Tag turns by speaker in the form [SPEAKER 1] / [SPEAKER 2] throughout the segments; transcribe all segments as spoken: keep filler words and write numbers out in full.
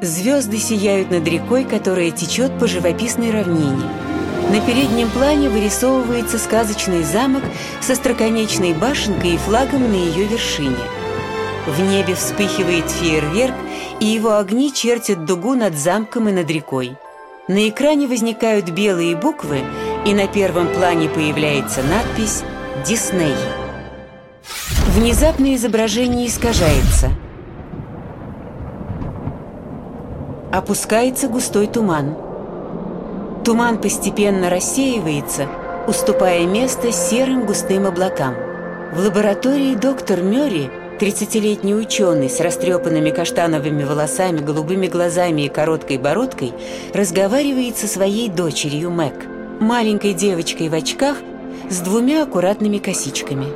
[SPEAKER 1] Звезды сияют над рекой, которая течет по живописной равнине. На переднем плане вырисовывается сказочный замок со остроконечной башенкой и флагом на ее вершине. В небе вспыхивает фейерверк, и его огни чертят дугу над замком и над рекой. На экране возникают белые буквы, и на первом плане появляется надпись «Дисней». Внезапно изображение искажается. Опускается густой туман. Туман постепенно рассеивается, уступая место серым густым облакам. В лаборатории доктор Мёрри, тридцатилетний ученый с растрепанными каштановыми волосами, голубыми глазами и короткой бородкой, разговаривает со своей дочерью Мэг, маленькой девочкой в очках с двумя аккуратными косичками.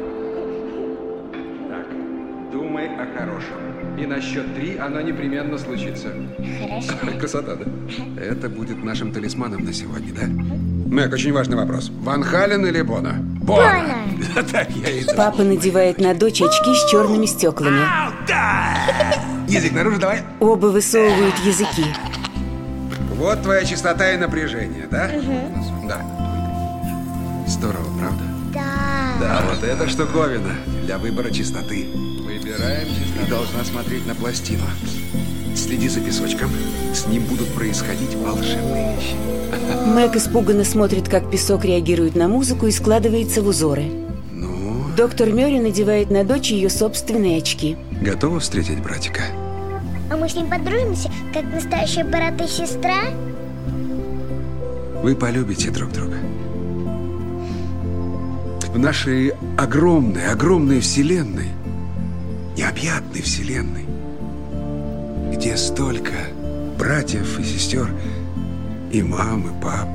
[SPEAKER 2] Так, думай о хорошем. И на счет три оно непременно случится.
[SPEAKER 3] Хорошо.
[SPEAKER 2] Красота, да? Это будет нашим талисманом на сегодня, да? Мэг, очень важный вопрос. Ван Хален или Бона?
[SPEAKER 3] Бона!
[SPEAKER 2] Так я и думал.
[SPEAKER 1] Папа надевает на дочь очки с черными стеклами.
[SPEAKER 2] Язык наружу, давай.
[SPEAKER 1] Оба высовывают языки.
[SPEAKER 2] Вот твоя частота и напряжение, да?
[SPEAKER 3] Угу.
[SPEAKER 2] Да. Здорово, правда?
[SPEAKER 3] Да.
[SPEAKER 2] Да, вот это штуковина для выбора частоты. Выбираем частоту. Ты должна смотреть на пластину. Следи за песочком. С ним будут происходить волшебные вещи.
[SPEAKER 1] Мэг испуганно смотрит, как песок реагирует на музыку и складывается в узоры.
[SPEAKER 2] Ну?
[SPEAKER 1] Доктор Мёрри надевает на дочь ее собственные очки.
[SPEAKER 2] Готова встретить братика?
[SPEAKER 3] А мы с ним подружимся, как настоящая брат и сестра?
[SPEAKER 2] Вы полюбите друг друга. В нашей огромной, огромной вселенной, необъятной вселенной, где столько братьев и сестер, и мам, и пап.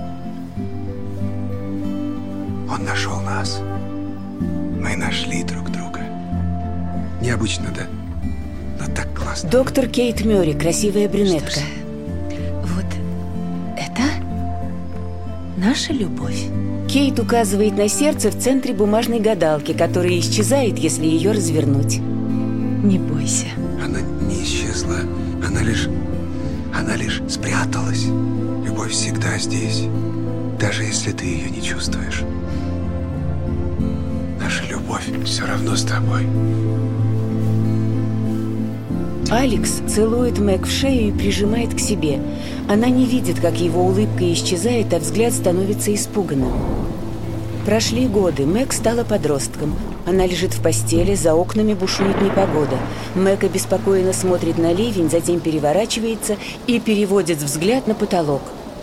[SPEAKER 2] Он нашел нас. Мы нашли друг друга. Необычно, да? Но так классно.
[SPEAKER 1] Доктор Кейт Мёрри, красивая брюнетка.
[SPEAKER 4] Вот это наша любовь.
[SPEAKER 1] Кейт указывает на сердце в центре бумажной гадалки, которая исчезает, если ее развернуть.
[SPEAKER 4] Не бойся.
[SPEAKER 2] Она не исчезла. Она лишь... Она лишь спряталась. Любовь всегда здесь, даже если ты ее не чувствуешь. Наша любовь все равно с тобой.
[SPEAKER 1] Алекс целует Мэг в шею и прижимает к себе. Она не видит, как его улыбка исчезает, а взгляд становится испуганным. Прошли годы, Мэг стала подростком. Она лежит в постели, за окнами бушует непогода. Мэг обеспокоенно смотрит на ливень, затем переворачивается и переводит взгляд на потолок.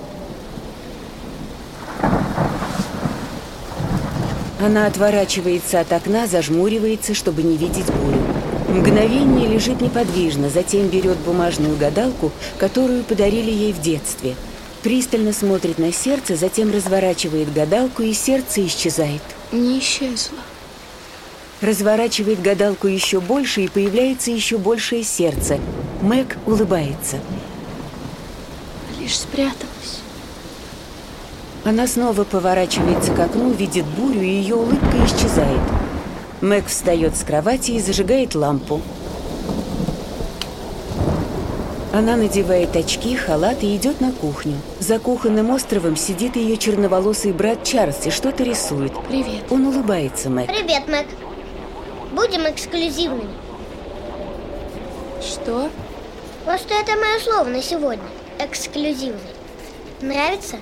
[SPEAKER 1] Она отворачивается от окна, зажмуривается, чтобы не видеть бурю. Мгновение лежит неподвижно, затем берет бумажную гадалку, которую подарили ей в детстве. Пристально смотрит на сердце, затем разворачивает гадалку, и сердце исчезает.
[SPEAKER 4] Не исчезла.
[SPEAKER 1] Разворачивает гадалку еще больше, и появляется еще большее сердце. Мэг улыбается.
[SPEAKER 4] Лишь спряталась.
[SPEAKER 1] Она снова поворачивается к окну, видит бурю, и ее улыбка исчезает. Мэг встает с кровати и зажигает лампу. Она надевает очки, халат и идет на кухню. За кухонным островом сидит ее черноволосый брат Чарльз и что-то рисует.
[SPEAKER 4] Привет.
[SPEAKER 1] Он улыбается Мэг.
[SPEAKER 3] Привет, Мэг. Будем эксклюзивными.
[SPEAKER 4] Что?
[SPEAKER 3] Просто это мое слово на сегодня. Эксклюзивный. Нравится?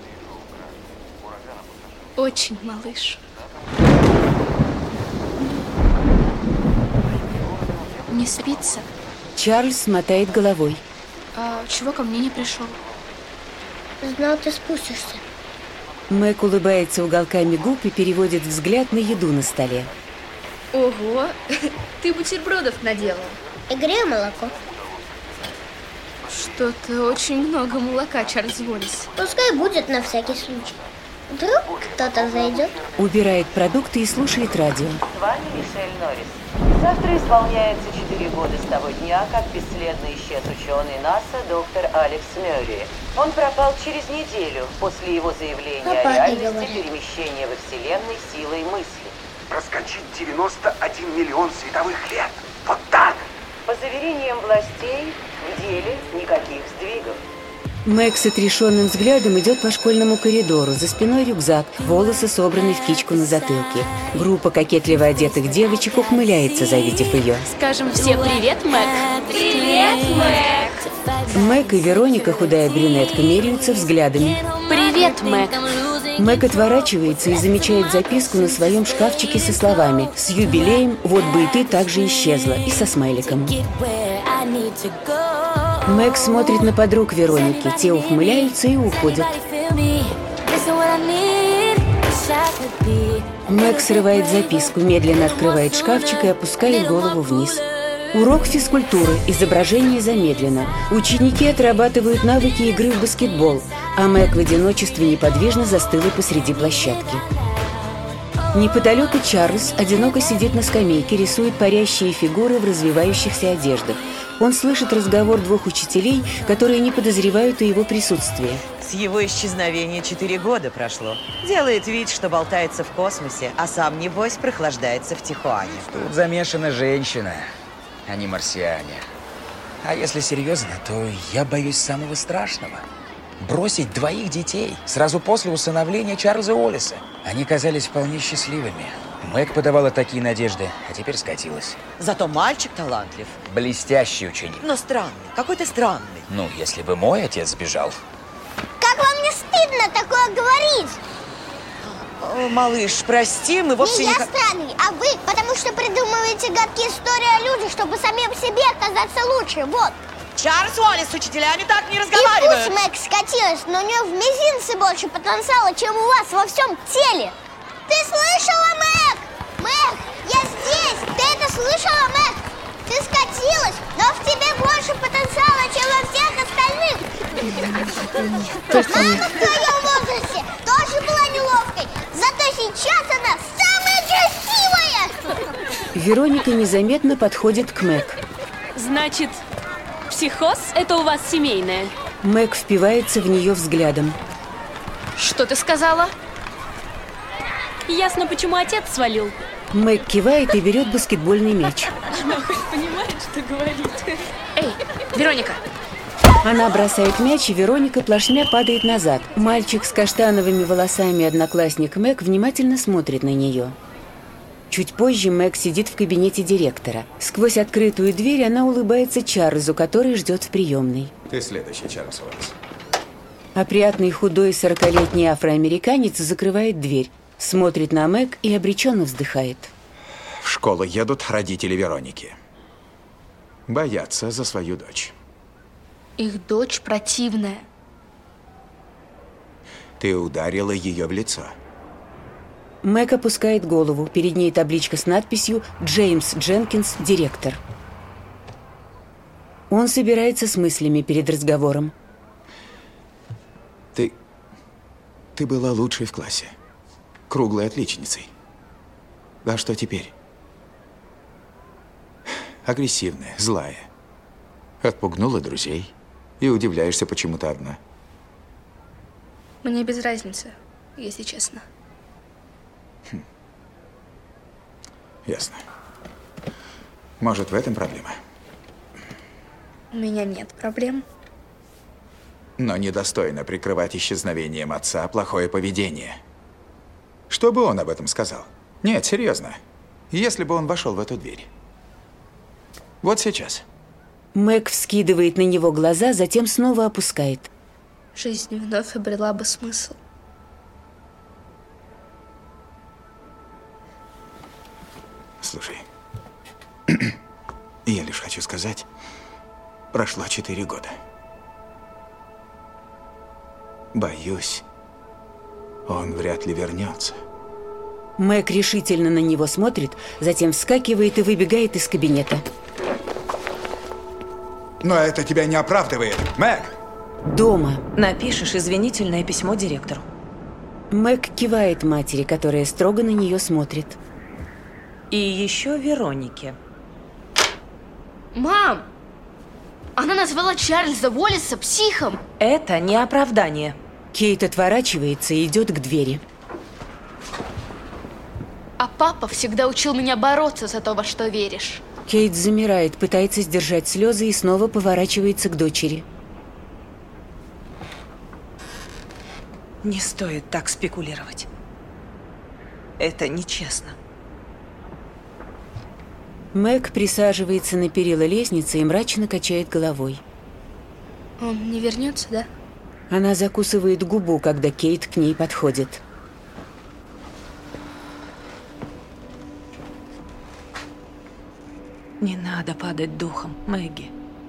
[SPEAKER 4] Очень, малыш. Не спится?
[SPEAKER 1] Чарльз мотает головой.
[SPEAKER 4] А чего ко мне не пришел?
[SPEAKER 3] Знал, ты спустишься.
[SPEAKER 1] Мэг улыбается уголками губ и переводит взгляд на еду на столе.
[SPEAKER 4] Ого, ты бутербродов наделал.
[SPEAKER 3] И грею молоко.
[SPEAKER 4] Что-то очень много молока, Чарльз Уоллес.
[SPEAKER 3] Пускай будет на всякий случай. Вдруг кто-то зайдет.
[SPEAKER 1] Убирает продукты и слушает радио.
[SPEAKER 5] С вами Мишель Норрис. Завтра исполняется четыре года с того дня, как бесследно исчез ученый НАСА доктор Алекс Мёрри. Он пропал через неделю после его заявления
[SPEAKER 3] Папа,
[SPEAKER 5] о реальности
[SPEAKER 3] говорят.
[SPEAKER 5] перемещения во Вселенной силой мысли.
[SPEAKER 6] Проскочить девяносто один миллион световых лет. Вот так.
[SPEAKER 5] По заверениям властей, в деле никаких сдвигов.
[SPEAKER 1] Мэг с отрешенным взглядом идет по школьному коридору. За спиной рюкзак, волосы собраны в кичку на затылке. Группа кокетливо одетых девочек ухмыляется, завидев ее.
[SPEAKER 6] Скажем все привет, Мэг.
[SPEAKER 4] Привет, Мэг!
[SPEAKER 1] Мэг и Вероника, худая брюнетка, меряются взглядами.
[SPEAKER 6] Привет, Мэг.
[SPEAKER 1] Мэг отворачивается и замечает записку на своем шкафчике со словами: «С юбилеем, вот бы и ты также исчезла», и со смайликом. Мэг смотрит на подруг Вероники, те ухмыляются и уходят. Мэг срывает записку, медленно открывает шкафчик и опускает голову вниз. Урок физкультуры, изображение замедлено. Ученики отрабатывают навыки игры в баскетбол, а Мэг в одиночестве неподвижно застыла посреди площадки. Неподалеку Чарльз одиноко сидит на скамейке, рисует парящие фигуры в развивающихся одеждах. Он слышит разговор двух учителей, которые не подозревают о его присутствии.
[SPEAKER 7] С его исчезновения четыре года прошло. Делает вид, что болтается в космосе, а сам, небось, прохлаждается в Тихуане.
[SPEAKER 8] Тут замешана женщина, а не марсиане. А если серьезно, то я боюсь самого страшного. Бросить двоих детей сразу после усыновления Чарльза Уоллеса. Они казались вполне счастливыми. Мэг подавала такие надежды, а теперь скатилась.
[SPEAKER 7] Зато мальчик талантлив.
[SPEAKER 8] Блестящий ученик.
[SPEAKER 7] Но странный, какой-то странный.
[SPEAKER 8] Ну, если бы мой отец сбежал.
[SPEAKER 3] Как вам не стыдно такое говорить?
[SPEAKER 7] О, малыш, прости, мы вовсе
[SPEAKER 3] не
[SPEAKER 7] не...
[SPEAKER 3] я странный, а вы, потому что придумываете гадкие истории о людях, чтобы самим себе оказаться лучше, вот.
[SPEAKER 7] Чарльз Уоллес с учителями так не
[SPEAKER 3] И
[SPEAKER 7] разговаривает.
[SPEAKER 3] пусть Мэг скатилась, но у нее в мизинце больше потенциала, чем у вас во всем теле. Ты слышала, Мэг? Мэг, я здесь! Ты это слышала, Мэг? Ты скатилась, но в тебе больше потенциала, чем во всех остальных. Мама в твоем возрасте тоже была неловкой, зато сейчас она самая красивая!
[SPEAKER 1] Вероника незаметно подходит к Мэг.
[SPEAKER 6] Значит, психоз – это у вас семейное?
[SPEAKER 1] Мэг впивается в нее взглядом.
[SPEAKER 4] Что ты сказала?
[SPEAKER 6] Ясно, почему отец свалил.
[SPEAKER 1] Мэг кивает и берет баскетбольный мяч.
[SPEAKER 6] Она хоть понимает, что говорит.
[SPEAKER 4] Эй, Вероника!
[SPEAKER 1] Она бросает мяч, и Вероника плашмя падает назад. Мальчик с каштановыми волосами, одноклассник Мэг, внимательно смотрит на нее. Чуть позже Мэг сидит в кабинете директора. Сквозь открытую дверь она улыбается Чарльзу, который ждет в приемной.
[SPEAKER 2] Ты следующий, Чарльз Уоллес.
[SPEAKER 1] Опрятный худой сорокалетний афроамериканец закрывает дверь, смотрит на Мэг и обреченно вздыхает.
[SPEAKER 2] В школу едут родители Вероники. Боятся за свою дочь.
[SPEAKER 4] Их дочь противная.
[SPEAKER 2] Ты ударила ее в лицо.
[SPEAKER 1] Мэг опускает голову. Перед ней табличка с надписью «Джеймс Дженкинс, директор». Он собирается с мыслями перед разговором.
[SPEAKER 2] Ты... Ты была лучшей в классе. Круглой отличницей. А что теперь? Агрессивная, злая. Отпугнула друзей. И удивляешься, почему ты одна.
[SPEAKER 4] Мне без разницы, если честно.
[SPEAKER 2] Ясно. Может, в этом проблема?
[SPEAKER 4] У меня нет проблем.
[SPEAKER 2] Но недостойно прикрывать исчезновением отца плохое поведение. Что бы он об этом сказал? Нет, серьезно. Если бы он вошел в эту дверь. Вот сейчас.
[SPEAKER 1] Мэг вскидывает на него глаза, затем снова опускает.
[SPEAKER 4] Жизнь вновь обрела бы смысл.
[SPEAKER 2] Слушай, я лишь хочу сказать, прошло четыре года. Боюсь, он вряд ли вернется.
[SPEAKER 1] Мэг решительно на него смотрит, затем вскакивает и выбегает из кабинета.
[SPEAKER 2] Но это тебя не оправдывает, Мэг!
[SPEAKER 1] Дома.
[SPEAKER 7] Напишешь извинительное письмо директору.
[SPEAKER 1] Мэг кивает матери, которая строго на нее смотрит.
[SPEAKER 7] И еще Веронике.
[SPEAKER 4] Мам! Она назвала Чарльза Уоллеса психом.
[SPEAKER 7] Это не оправдание.
[SPEAKER 1] Кейт отворачивается и идет к двери.
[SPEAKER 4] А папа всегда учил меня бороться за то, во что веришь.
[SPEAKER 1] Кейт замирает, пытается сдержать слезы и снова поворачивается к дочери.
[SPEAKER 9] Не стоит так спекулировать. Это нечестно.
[SPEAKER 1] Мэг присаживается на перила лестницы и мрачно качает головой.
[SPEAKER 4] Он не вернется, да?
[SPEAKER 1] Она закусывает губу, когда Кейт к ней подходит.
[SPEAKER 9] Не надо падать духом, Мэгги.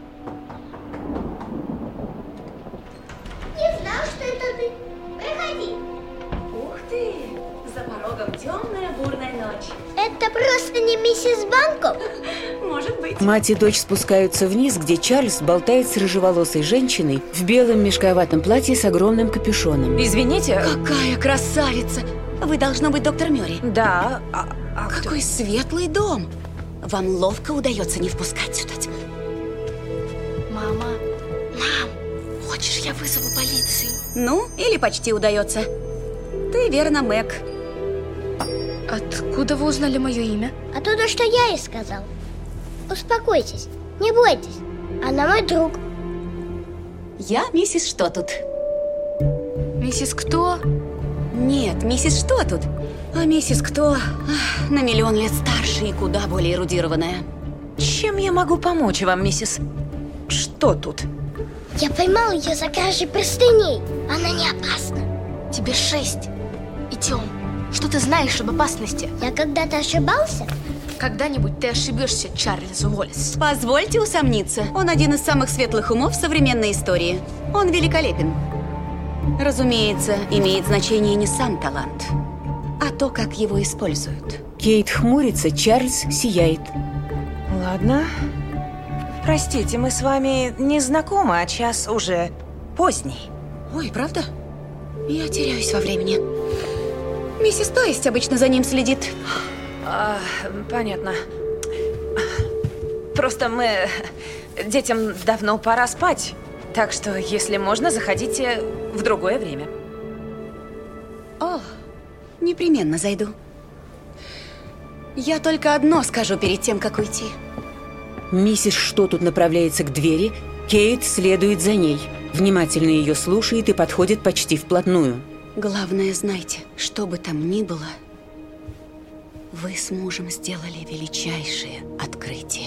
[SPEAKER 3] Не знал, что это ты. Проходи.
[SPEAKER 6] Ух ты! За порогом темная бурная ночь.
[SPEAKER 3] Это просто не миссис Банков?
[SPEAKER 6] Может быть.
[SPEAKER 1] Мать и дочь спускаются вниз, где Чарльз болтает с рыжеволосой женщиной в белом мешковатом платье с огромным капюшоном.
[SPEAKER 9] Извините.
[SPEAKER 10] Какая красавица! Вы, должно быть, доктор Мёрри.
[SPEAKER 9] Да. А, а
[SPEAKER 10] Какой кто? Светлый дом! Вам ловко удается не впускать сюда.
[SPEAKER 4] Мама. Мам, хочешь, я вызову полицию?
[SPEAKER 10] Ну, или почти удается. Ты верно, Мэг.
[SPEAKER 4] Откуда вы узнали мое имя?
[SPEAKER 3] А то, то, что я ей сказал. Успокойтесь, не бойтесь. Она мой друг.
[SPEAKER 10] Я миссис Что тут?
[SPEAKER 4] Миссис Кто?
[SPEAKER 10] Нет, миссис Что тут? А миссис Кто? Ах, на миллион лет старше и куда более эрудированная.
[SPEAKER 9] Чем я могу помочь вам, миссис? Что тут?
[SPEAKER 3] Я поймал ее за кражей простыней. Она не опасна.
[SPEAKER 4] Тебе шесть. Идем. Что ты знаешь об опасности?
[SPEAKER 3] Я когда-то ошибался?
[SPEAKER 4] Когда-нибудь ты ошибешься, Чарльз Уоллес.
[SPEAKER 10] Позвольте усомниться. Он один из самых светлых умов современной истории. Он великолепен. Разумеется, имеет значение не сам талант, а то, как его используют.
[SPEAKER 1] Кейт хмурится, Чарльз сияет.
[SPEAKER 9] Ладно. Простите, мы с вами не знакомы, а час уже поздний.
[SPEAKER 10] Ой, правда? Я теряюсь во времени. Миссис То есть обычно за ним следит.
[SPEAKER 9] А, понятно. Просто мы... Детям давно пора спать. Так что, если можно, заходите в другое время.
[SPEAKER 10] О, непременно зайду. Я только одно скажу перед тем, как уйти.
[SPEAKER 1] Миссис Что тут направляется к двери, Кейт следует за ней. Внимательно ее слушает и подходит почти вплотную.
[SPEAKER 10] Главное, знайте, что бы там ни было, вы с мужем сделали величайшее открытие.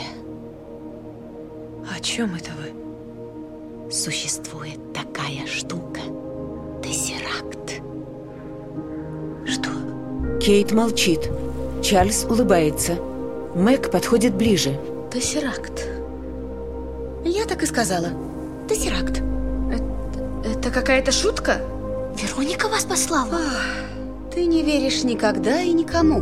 [SPEAKER 9] О чем это вы?
[SPEAKER 10] Существует такая штука – тессеракт.
[SPEAKER 9] Что?
[SPEAKER 1] Кейт молчит. Чарльз улыбается. Мэг подходит ближе.
[SPEAKER 4] Тессеракт.
[SPEAKER 10] Я так и сказала. Тессеракт.
[SPEAKER 4] Это, это какая-то шутка?
[SPEAKER 3] Вероника вас послала?
[SPEAKER 10] Ах, ты не веришь никогда и никому.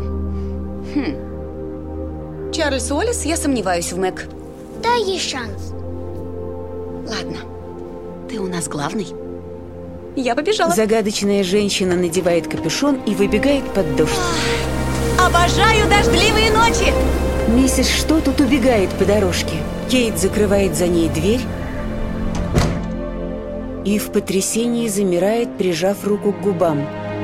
[SPEAKER 10] Хм. Чарльз Уоллес, я сомневаюсь в Мэг.
[SPEAKER 3] Дай ей шанс.
[SPEAKER 10] Ладно. Ты у нас главный. Я побежала.
[SPEAKER 1] Загадочная женщина надевает капюшон и выбегает под дождь.
[SPEAKER 10] Обожаю дождливые ночи!
[SPEAKER 1] Миссис Что тут убегает по дорожке. Кейт закрывает за ней дверь и в потрясении замирает, прижав руку к губам.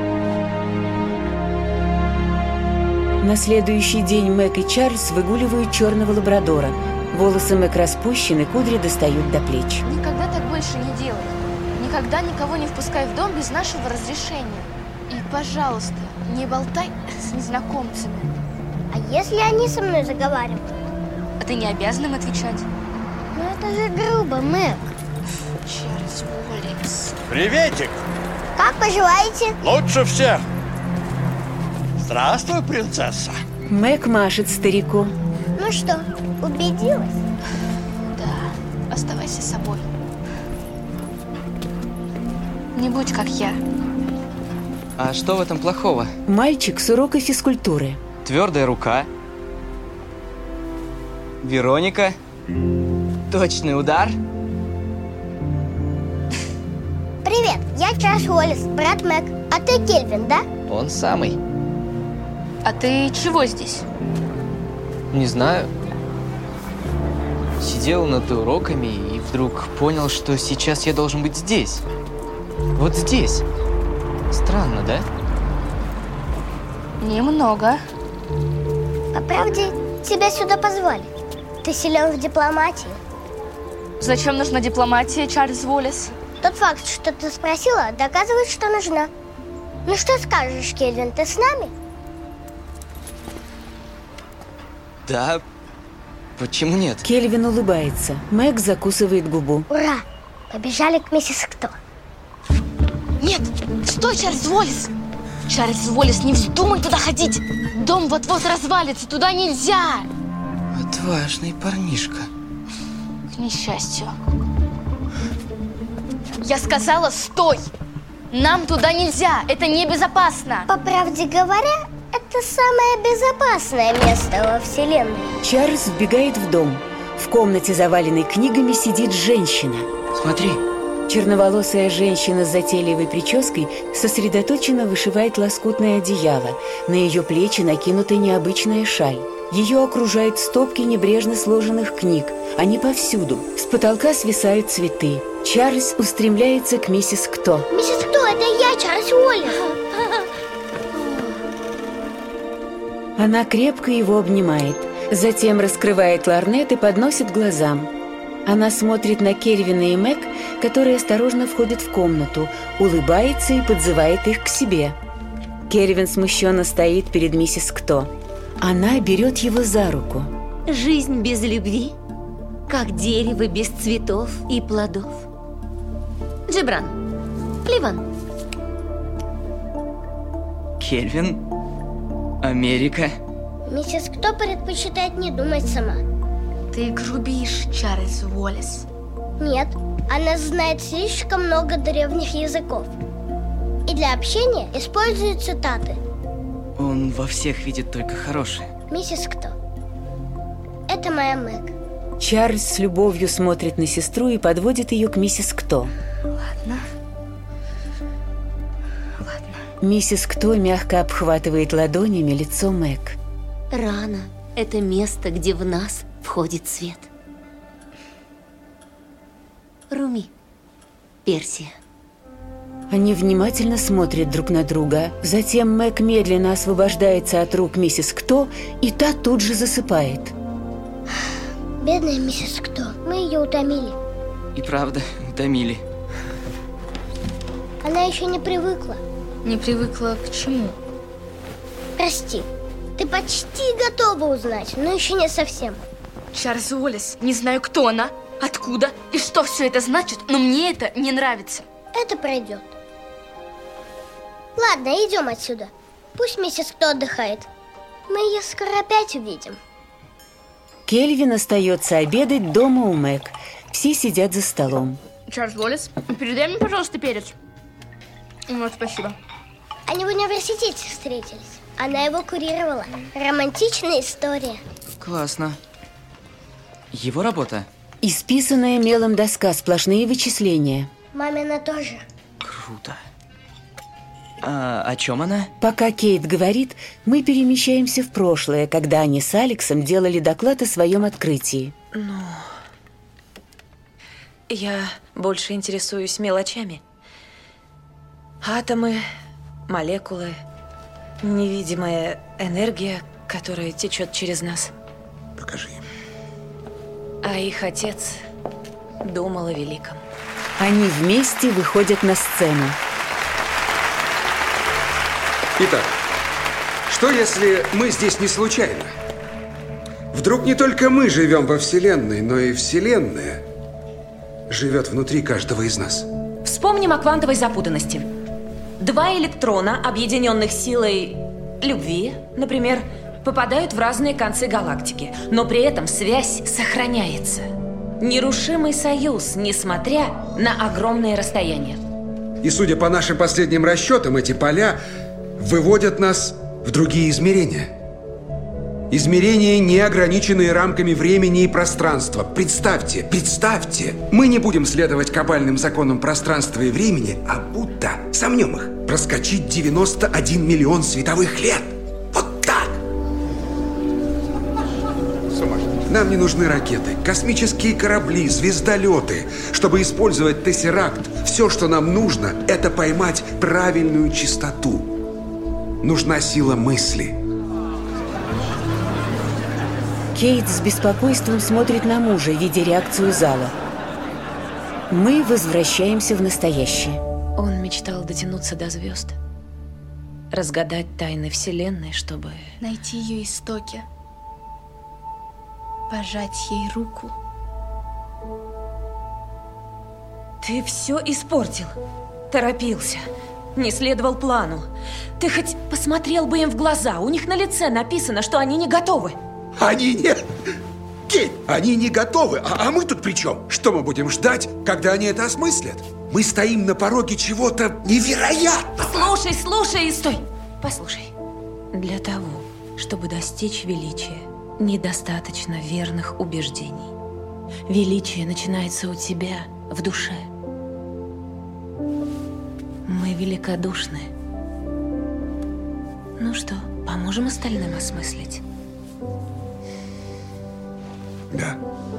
[SPEAKER 1] На следующий день Мэг и Чарльз выгуливают черного лабрадора. Волосы Мэг распущены, кудри достают до плеч.
[SPEAKER 4] Никогда так больше не делай. Никогда никого не впускай в дом без нашего разрешения. И, пожалуйста, не болтай с незнакомцами.
[SPEAKER 3] А если они со мной заговаривают?
[SPEAKER 4] А ты не обязан им отвечать.
[SPEAKER 3] Ну это же грубо, Мэг.
[SPEAKER 4] Чарльз Уоллес.
[SPEAKER 11] Приветик!
[SPEAKER 3] Как поживаете?
[SPEAKER 11] Лучше всех! Здравствуй, принцесса!
[SPEAKER 1] Мэг машет старику.
[SPEAKER 3] Ну что, убедилась?
[SPEAKER 4] Да, оставайся собой. Не будь как я.
[SPEAKER 12] А что в этом плохого?
[SPEAKER 1] Мальчик с урока физкультуры.
[SPEAKER 12] Твердая рука. Вероника. Точный удар.
[SPEAKER 3] Привет, я Чарльз Уоллес, брат Мэг. А ты Кельвин, да?
[SPEAKER 12] Он самый.
[SPEAKER 4] А ты чего здесь?
[SPEAKER 12] Не знаю. Сидел над уроками и вдруг понял, что сейчас я должен быть здесь. Вот здесь. Странно, да?
[SPEAKER 4] Немного.
[SPEAKER 3] По правде, тебя сюда позвали. Ты силен в дипломатии.
[SPEAKER 4] Зачем нужна дипломатия, Чарльз Уоллес?
[SPEAKER 3] Тот факт, что ты спросила, доказывает, что нужна. Ну что скажешь, Кельвин, ты с нами?
[SPEAKER 12] Да, почему нет?
[SPEAKER 1] Кельвин улыбается. Мэг закусывает губу.
[SPEAKER 3] Ура! Побежали к миссис Кто.
[SPEAKER 4] Нет! Стой, Чарльз Уоллес! Чарльз Уоллес, не вздумай туда ходить! Дом вот-вот развалится, туда нельзя!
[SPEAKER 12] Отважный парнишка.
[SPEAKER 4] К несчастью. Я сказала, стой! Нам туда нельзя, это небезопасно!
[SPEAKER 3] По правде говоря, это самое безопасное место во Вселенной.
[SPEAKER 1] Чарльз вбегает в дом. В комнате, заваленной книгами, сидит женщина.
[SPEAKER 12] Смотри.
[SPEAKER 1] Черноволосая женщина с затейливой прической сосредоточенно вышивает лоскутное одеяло. На ее плечи накинута необычная шаль. Ее окружают стопки небрежно сложенных книг. Они повсюду. С потолка свисают цветы. Чарльз устремляется к миссис Кто.
[SPEAKER 3] Миссис Кто, это я, Чарльз Уоллес.
[SPEAKER 1] Она крепко его обнимает. Затем раскрывает лорнет и подносит к глазам. Она смотрит на Кельвина и Мэг, которые осторожно входят в комнату, улыбается и подзывает их к себе. Кельвин смущенно стоит перед миссис Кто. Она берет его за руку.
[SPEAKER 10] Жизнь без любви, как дерево без цветов и плодов. Джебран, Ливан.
[SPEAKER 12] Кельвин, Америка.
[SPEAKER 3] Миссис Кто предпочитает не думать сама.
[SPEAKER 4] Ты грубишь, Чарльз Уоллес.
[SPEAKER 3] Нет, она знает слишком много древних языков. И для общения использует цитаты.
[SPEAKER 12] Он во всех видит только хорошее.
[SPEAKER 3] Миссис Кто, это моя Мэг.
[SPEAKER 1] Чарльз с любовью смотрит на сестру и подводит ее к миссис Кто.
[SPEAKER 4] Ладно. Ладно.
[SPEAKER 1] Миссис Кто мягко обхватывает ладонями лицо Мэг.
[SPEAKER 10] Рана – это место, где в нас входит свет. Руми, Персия.
[SPEAKER 1] Они внимательно смотрят друг на друга. Затем Мэг медленно освобождается от рук миссис Кто, и та тут же засыпает.
[SPEAKER 3] Бедная миссис Кто, мы ее утомили.
[SPEAKER 12] И правда, утомили.
[SPEAKER 3] Она еще не привыкла.
[SPEAKER 4] Не привыкла к чему?
[SPEAKER 3] Прости, ты почти готова узнать, но еще не совсем.
[SPEAKER 4] Чарльз Уоллес, не знаю, кто она, откуда и что все это значит, но мне это не нравится.
[SPEAKER 3] Это пройдет. Ладно, идем отсюда. Пусть миссис Кто отдыхает. Мы ее скоро опять увидим.
[SPEAKER 1] Кельвин остается обедать дома у Мэг. Все сидят за столом.
[SPEAKER 4] Чарльз Уоллес, передай мне, пожалуйста, перец. Вот, спасибо.
[SPEAKER 3] Они в университете встретились. Она его курировала. Романтичная история.
[SPEAKER 12] Классно. Его работа?
[SPEAKER 1] Исписанная мелом доска, сплошные вычисления.
[SPEAKER 3] Мамина тоже.
[SPEAKER 12] Круто. А о чем она?
[SPEAKER 1] Пока Кейт говорит, мы перемещаемся в прошлое, когда они с Алексом делали доклад о своем открытии.
[SPEAKER 9] Ну, я больше интересуюсь мелочами. Атомы, молекулы, невидимая энергия, которая течет через нас.
[SPEAKER 11] Покажи.
[SPEAKER 9] А их отец думал о великом.
[SPEAKER 1] Они вместе выходят на сцену.
[SPEAKER 11] Итак, что если мы здесь не случайно? Вдруг не только мы живем во Вселенной, но и Вселенная живет внутри каждого из нас.
[SPEAKER 9] Вспомним о квантовой запутанности. Два электрона, объединенных силой любви, например, попадают в разные концы галактики, но при этом связь сохраняется. Нерушимый союз, несмотря на огромные расстояния.
[SPEAKER 11] И судя по нашим последним расчетам, эти поля выводят нас в другие измерения. Измерения, не ограниченные рамками времени и пространства. Представьте, представьте, мы не будем следовать кабальным законам пространства и времени, а будто сомнем их. Проскочить девяносто один миллион световых лет. Вот так! Нам не нужны ракеты, космические корабли, звездолеты. Чтобы использовать Тессеракт, все, что нам нужно, это поймать правильную частоту. Нужна сила мысли.
[SPEAKER 1] Кейт с беспокойством смотрит на мужа, видя реакцию зала. Мы возвращаемся в настоящее.
[SPEAKER 9] Он мечтал дотянуться до звезд, разгадать тайны Вселенной, чтобы...
[SPEAKER 4] Найти ее истоки, пожать ей руку.
[SPEAKER 9] Ты все испортил. Торопился. Не следовал плану. Ты хоть посмотрел бы им в глаза. У них на лице написано, что они не готовы.
[SPEAKER 11] Они не... Кейт, они не готовы. А, а мы тут при чем? Что мы будем ждать, когда они это осмыслят? Мы стоим на пороге чего-то невероятного.
[SPEAKER 9] Слушай, слушай и стой. Послушай. Для того, чтобы достичь величия, недостаточно верных убеждений. Величие начинается у тебя в душе. Мы великодушны. Ну что, поможем остальным осмыслить?
[SPEAKER 11] Да.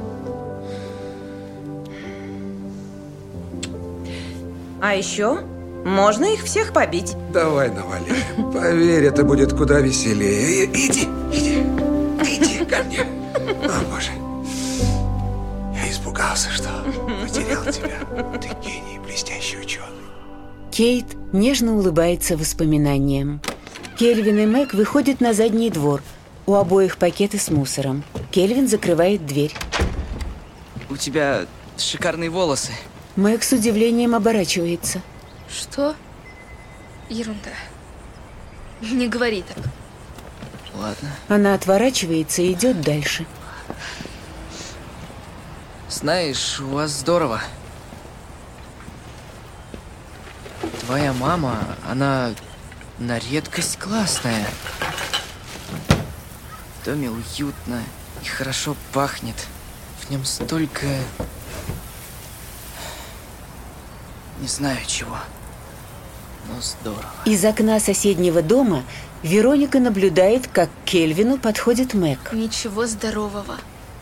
[SPEAKER 9] А еще можно их всех побить.
[SPEAKER 11] Давай наваляем. Поверь, это будет куда веселее. Иди, иди, иди ко мне. О, Боже. Я испугался, что потерял тебя. Ты гений, блестящий ученый.
[SPEAKER 1] Кейт нежно улыбается воспоминаниям. Кельвин и Мэг выходят на задний двор. У обоих пакеты с мусором. Кельвин закрывает дверь.
[SPEAKER 12] У тебя шикарные волосы.
[SPEAKER 1] Мэг с удивлением оборачивается.
[SPEAKER 4] Что? Ерунда. Не говори так.
[SPEAKER 12] Ладно.
[SPEAKER 1] Она отворачивается и идет дальше.
[SPEAKER 12] Знаешь, у вас здорово. Твоя мама, она на редкость классная. В доме уютно и хорошо пахнет. В нем столько... Не знаю чего, но здорово.
[SPEAKER 1] Из окна соседнего дома Вероника наблюдает, как к Кельвину подходит Мэг.
[SPEAKER 4] Ничего здорового.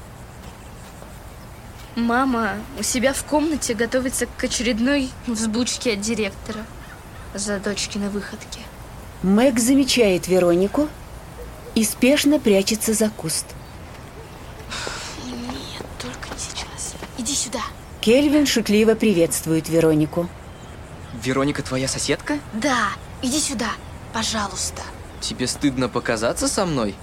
[SPEAKER 4] Мама у себя в комнате готовится к очередной взбучке от директора за дочкины выходки.
[SPEAKER 1] Мэг замечает Веронику и спешно прячется за куст.
[SPEAKER 4] Нет, только не сейчас. Иди сюда.
[SPEAKER 1] Кельвин шутливо приветствует Веронику.
[SPEAKER 12] Вероника твоя соседка?
[SPEAKER 4] Да, иди сюда, пожалуйста.
[SPEAKER 12] Тебе стыдно показаться со мной?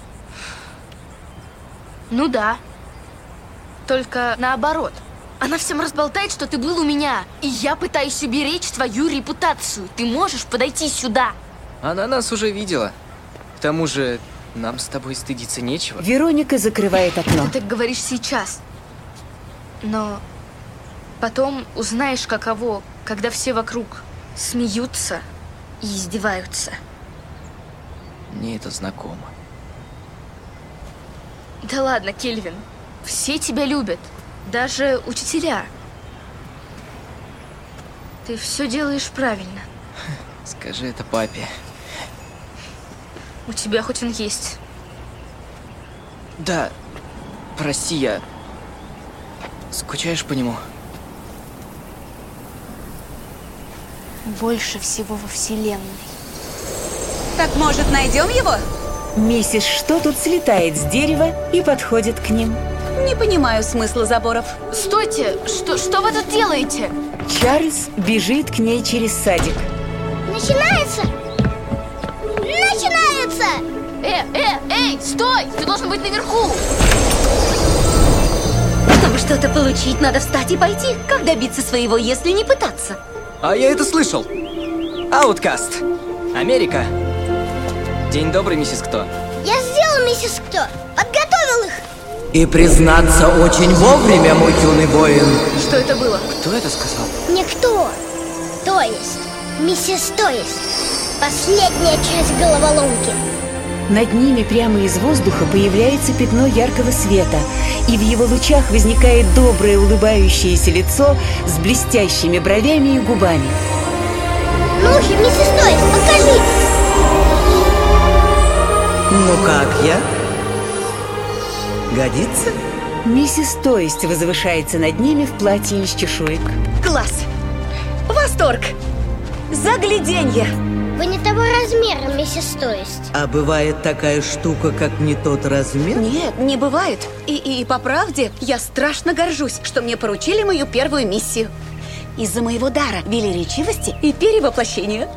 [SPEAKER 4] Ну да. Только наоборот. Она всем разболтает, что ты был у меня. И я пытаюсь уберечь твою репутацию. Ты можешь подойти сюда?
[SPEAKER 12] Она нас уже видела. К тому же, нам с тобой стыдиться нечего.
[SPEAKER 1] Вероника закрывает окно.
[SPEAKER 4] Ты так говоришь сейчас. Но потом узнаешь, каково, когда все вокруг смеются и издеваются.
[SPEAKER 12] Мне это знакомо.
[SPEAKER 4] Да ладно, Кельвин. Все тебя любят. Даже учителя. Ты все делаешь правильно.
[SPEAKER 12] Скажи это папе.
[SPEAKER 4] У тебя хоть он есть.
[SPEAKER 12] Да, прости, я... Скучаешь по нему?
[SPEAKER 4] Больше всего во Вселенной.
[SPEAKER 10] Так, может, найдем его?
[SPEAKER 1] Миссис Что тут слетает с дерева и подходит к ним.
[SPEAKER 10] Не понимаю смысла заборов.
[SPEAKER 4] Стойте! Что, что вы тут делаете?
[SPEAKER 1] Чарльз бежит к ней через садик.
[SPEAKER 3] Начинается! Начинается!
[SPEAKER 4] Э, э, эй, стой! Ты должен быть наверху!
[SPEAKER 13] Чтобы что-то получить, надо встать и пойти. Как добиться своего, если не пытаться?
[SPEAKER 12] А я это слышал. Ауткаст. Америка. День добрый, миссис Кто.
[SPEAKER 3] Я сделал, миссис Кто. Подготовил их.
[SPEAKER 14] И признаться очень вовремя, мой юный воин.
[SPEAKER 4] Что это было?
[SPEAKER 12] Кто это сказал?
[SPEAKER 3] Никто. То есть, миссис То есть. Последняя часть головоломки.
[SPEAKER 1] Над ними прямо из воздуха появляется пятно яркого света, и в его лучах возникает доброе улыбающееся лицо с блестящими бровями и губами.
[SPEAKER 3] Ну же, миссис То есть, покажитесь.
[SPEAKER 14] Ну как я? Годится?
[SPEAKER 1] Миссис То есть возвышается над ними в платье из чешуек.
[SPEAKER 10] Класс! Восторг! Загляденье!
[SPEAKER 3] Вы не того размера, миссис Тоист.
[SPEAKER 14] А бывает такая штука, как не тот размер?
[SPEAKER 10] Нет, не бывает. И, и, и по правде, я страшно горжусь, что мне поручили мою первую миссию. Из-за моего дара велеречивости и перевоплощения.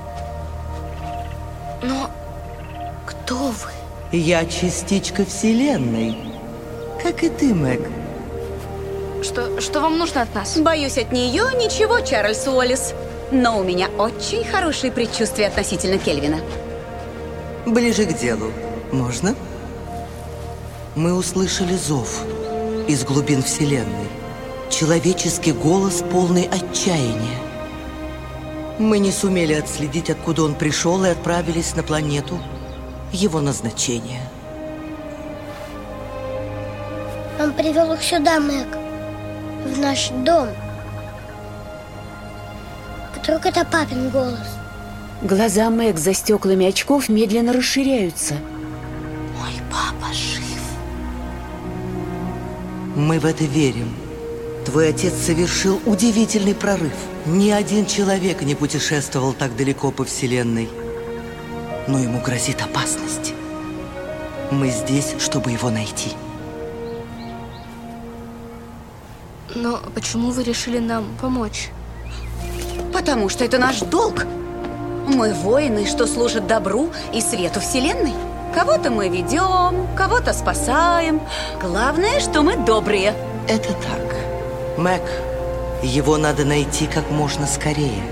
[SPEAKER 4] Но кто вы?
[SPEAKER 14] Я частичка Вселенной, как и ты, Мэг.
[SPEAKER 4] Что, что вам нужно от нас?
[SPEAKER 10] Боюсь, от нее ничего, Чарльз Уоллес. Но у меня очень хорошие предчувствия относительно Кельвина.
[SPEAKER 14] Ближе к делу. Можно? Мы услышали зов из глубин Вселенной. Человеческий голос, полный отчаяния. Мы не сумели отследить, откуда он пришел, и отправились на планету его назначения.
[SPEAKER 3] Он привел их сюда, Мэг. В наш дом. Вдруг это папин голос?
[SPEAKER 1] Глаза Мэг за стеклами очков медленно расширяются.
[SPEAKER 14] Мой папа жив. Мы в это верим. Твой отец совершил удивительный прорыв. Ни один человек не путешествовал так далеко по Вселенной. Но ему грозит опасность. Мы здесь, чтобы его найти.
[SPEAKER 4] Но почему вы решили нам помочь?
[SPEAKER 10] Потому что это наш долг. Мы воины, что служат добру и свету Вселенной. Кого-то мы ведем, кого-то спасаем. Главное, что мы добрые.
[SPEAKER 14] Это так. Мэг, его надо найти как можно скорее.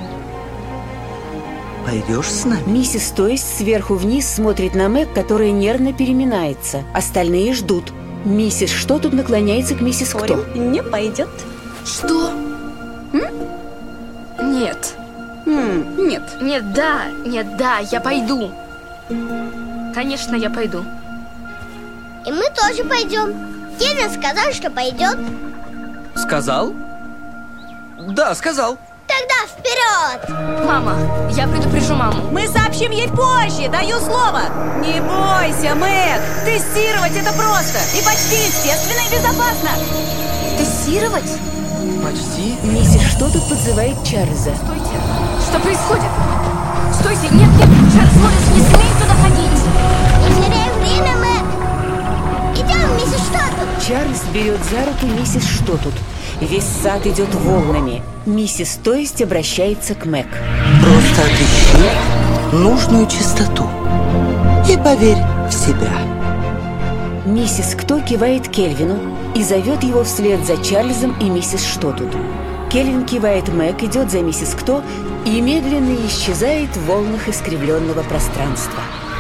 [SPEAKER 14] Пойдешь с нами?
[SPEAKER 1] Миссис Тоист сверху вниз смотрит на Мэг, которая нервно переминается. Остальные ждут. Миссис Что тут наклоняется к миссис Кто.
[SPEAKER 10] Не пойдет.
[SPEAKER 4] Что?
[SPEAKER 10] М?
[SPEAKER 4] Нет.
[SPEAKER 10] М, нет.
[SPEAKER 4] Нет, да, нет, да, я пойду. Конечно, я пойду.
[SPEAKER 3] И мы тоже пойдем. Кевин сказал, что пойдет.
[SPEAKER 12] Сказал? Да, сказал.
[SPEAKER 3] Тогда вперед!
[SPEAKER 4] Мама, я предупрежу маму.
[SPEAKER 10] Мы сообщим ей позже, даю слово. Не бойся, Мэг. Тестировать это просто. И почти естественно и безопасно.
[SPEAKER 4] Тестировать?
[SPEAKER 12] Почти.
[SPEAKER 1] Миссис Что тут подзывает Чарльза.
[SPEAKER 4] Стойте. Что происходит? Стойте, нет, нет, Чарльз Уоллес не смеет туда ходить.
[SPEAKER 3] Не теряем время, Мэг. Идем, миссис Что тут.
[SPEAKER 1] Чарльз берет за руку миссис Что тут. Весь сад идет волнами. Миссис Тоист обращается к Мэг.
[SPEAKER 14] Просто отыщи нужную чистоту и поверь в себя.
[SPEAKER 1] Миссис Кто кивает Кельвину и зовет его вслед за Чарльзом и миссис Что тут. Кельвин кивает Мэг, идет за миссис Кто и медленно исчезает в волнах искривленного пространства.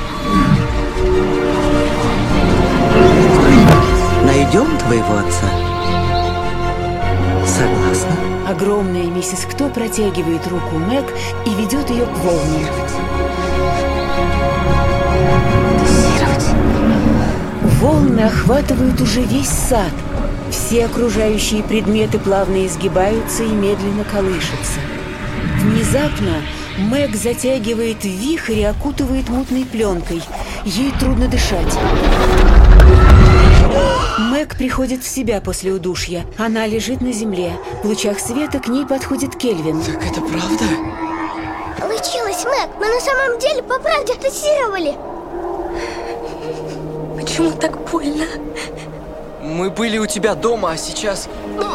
[SPEAKER 14] Найдем твоего отца? Согласна?
[SPEAKER 1] Огромная миссис Кто протягивает руку Мэг и ведет ее к волнам. Волны охватывают уже весь сад. Все окружающие предметы плавно изгибаются и медленно колышутся. Внезапно Мэг затягивает вихрь и окутывает мутной пленкой. Ей трудно дышать. Мэг приходит в себя после удушья. Она лежит на земле. В лучах света к ней подходит Кельвин.
[SPEAKER 12] Так это правда?
[SPEAKER 3] Получилось, Мэг. Мы на самом деле по правде тестировали.
[SPEAKER 4] Почему так больно?
[SPEAKER 12] Мы были у тебя дома, а сейчас...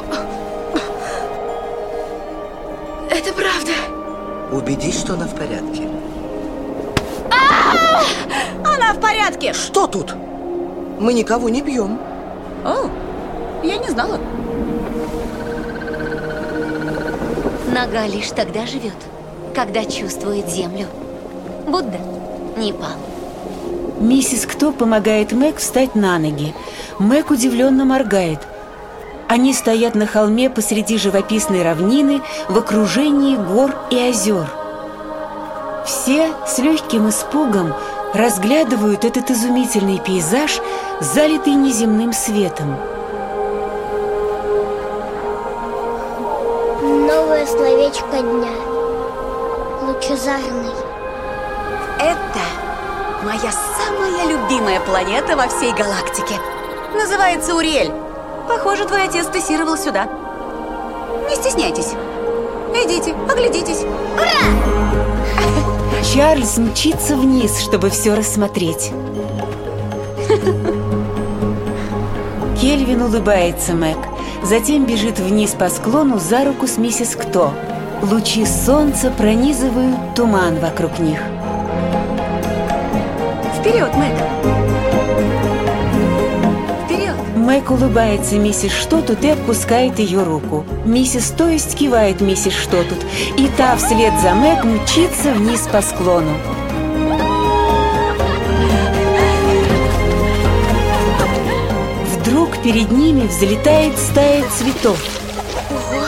[SPEAKER 4] Это правда.
[SPEAKER 14] Убедись, что она в порядке.
[SPEAKER 10] Она в порядке.
[SPEAKER 14] Что тут? Мы никого не бьем.
[SPEAKER 10] О, я не знала.
[SPEAKER 13] Нога лишь тогда живет, когда чувствует землю. Будда не пал.
[SPEAKER 1] Миссис Кто помогает Мэг встать на ноги. Мэг удивленно моргает. Они стоят на холме посреди живописной равнины в окружении гор и озер. Все с легким испугом разглядывают этот изумительный пейзаж, залитый неземным светом.
[SPEAKER 3] Новое словечко дня. Лучезарный.
[SPEAKER 10] Это моя самая любимая планета во всей галактике. Называется Уриэль. Похоже, твой отец тестировал сюда. Не стесняйтесь. Идите, оглядитесь.
[SPEAKER 3] Ура!
[SPEAKER 1] Чарльз мчится вниз, чтобы все рассмотреть. Кельвин улыбается Мэг. Затем бежит вниз по склону за руку с миссис Кто. Лучи солнца пронизывают туман вокруг них.
[SPEAKER 10] Вперед, Мэг! Вперед!
[SPEAKER 1] Мэг улыбается миссис Что-тут и отпускает ее руку. Миссис То есть кивает миссис Что-тут, и та вслед за Мэг мчится вниз по склону. Вдруг перед ними взлетает стая цветов.
[SPEAKER 10] Ого!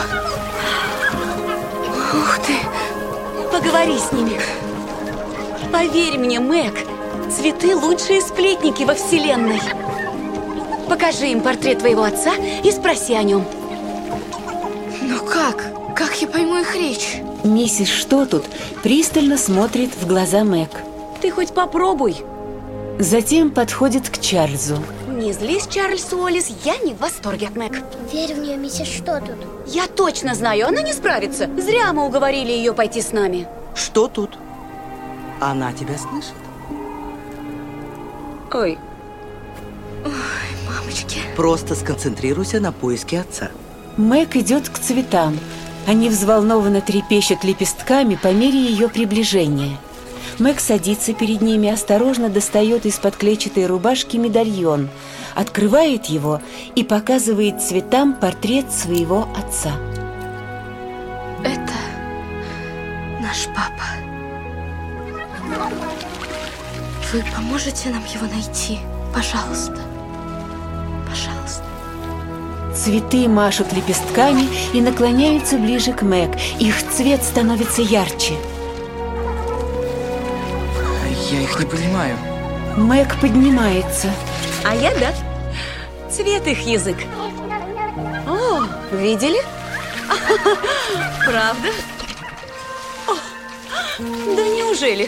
[SPEAKER 10] Ух ты! Поговори с ними. Поверь мне, Мэг, цветы – лучшие сплетники во Вселенной. Покажи им портрет твоего отца и спроси о нем.
[SPEAKER 4] Но как? Как я пойму их речь?
[SPEAKER 1] Миссис Что-тут пристально смотрит в глаза Мэг.
[SPEAKER 10] Ты хоть попробуй.
[SPEAKER 1] Затем подходит к Чарльзу.
[SPEAKER 10] Не злись, Чарльз Уоллес, я не в восторге от Мэг.
[SPEAKER 3] Верь в нее, миссис Что-тут.
[SPEAKER 10] Я точно знаю, она не справится. Зря мы уговорили ее пойти с нами.
[SPEAKER 14] Что тут? Она тебя слышит?
[SPEAKER 10] Ой.
[SPEAKER 4] Ой, мамочки.
[SPEAKER 14] Просто сконцентрируйся на поиске отца.
[SPEAKER 1] Мэг идет к цветам. Они взволнованно трепещут лепестками по мере ее приближения. Мэг садится перед ними, осторожно достает из-под клетчатой рубашки медальон, открывает его и показывает цветам портрет своего отца.
[SPEAKER 4] Это наш папа. Вы поможете нам его найти? Пожалуйста. Пожалуйста.
[SPEAKER 1] Цветы машут лепестками и наклоняются ближе к Мэг. Их цвет становится ярче.
[SPEAKER 12] Я их не понимаю.
[SPEAKER 1] Мэг поднимается.
[SPEAKER 10] А я да. Цвет их язык. О, видели? Правда? О, да неужели?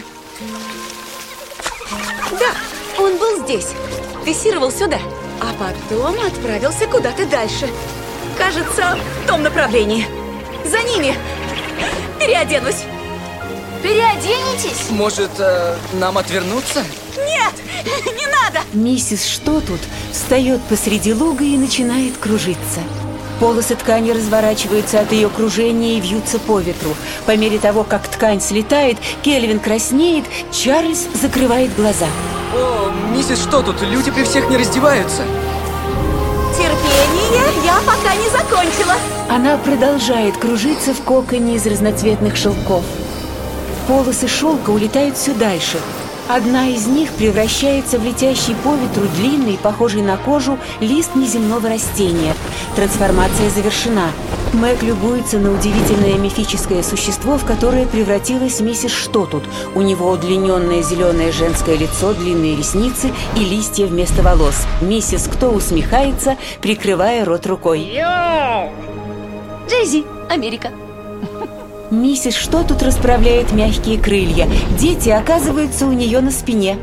[SPEAKER 10] Да, он был здесь. Пессировал сюда. А потом отправился куда-то дальше. Кажется, в том направлении. За ними. Переоденусь.
[SPEAKER 4] Переоденетесь?
[SPEAKER 12] Может, э, нам отвернуться?
[SPEAKER 10] Нет, не надо!
[SPEAKER 1] Миссис Что-тут встает посреди луга и начинает кружиться. Полосы ткани разворачиваются от ее кружения и вьются по ветру. По мере того, как ткань слетает, Кельвин краснеет, Чарльз закрывает глаза.
[SPEAKER 12] О, миссис Что-тут, люди при всех не раздеваются.
[SPEAKER 10] Терпение, я пока не закончила.
[SPEAKER 1] Она продолжает кружиться в коконе из разноцветных шелков. Полосы шелка улетают все дальше. Одна из них превращается в летящий по ветру длинный, похожий на кожу, лист неземного растения. Трансформация завершена. Мэг любуется на удивительное мифическое существо, в которое превратилась миссис Что-тут. У него удлиненное зеленое женское лицо, длинные ресницы и листья вместо волос. Миссис Кто усмехается, прикрывая рот рукой.
[SPEAKER 13] Джейзи, Америка.
[SPEAKER 1] Миссис Что-тут расправляет мягкие крылья. Дети оказываются у нее на спине.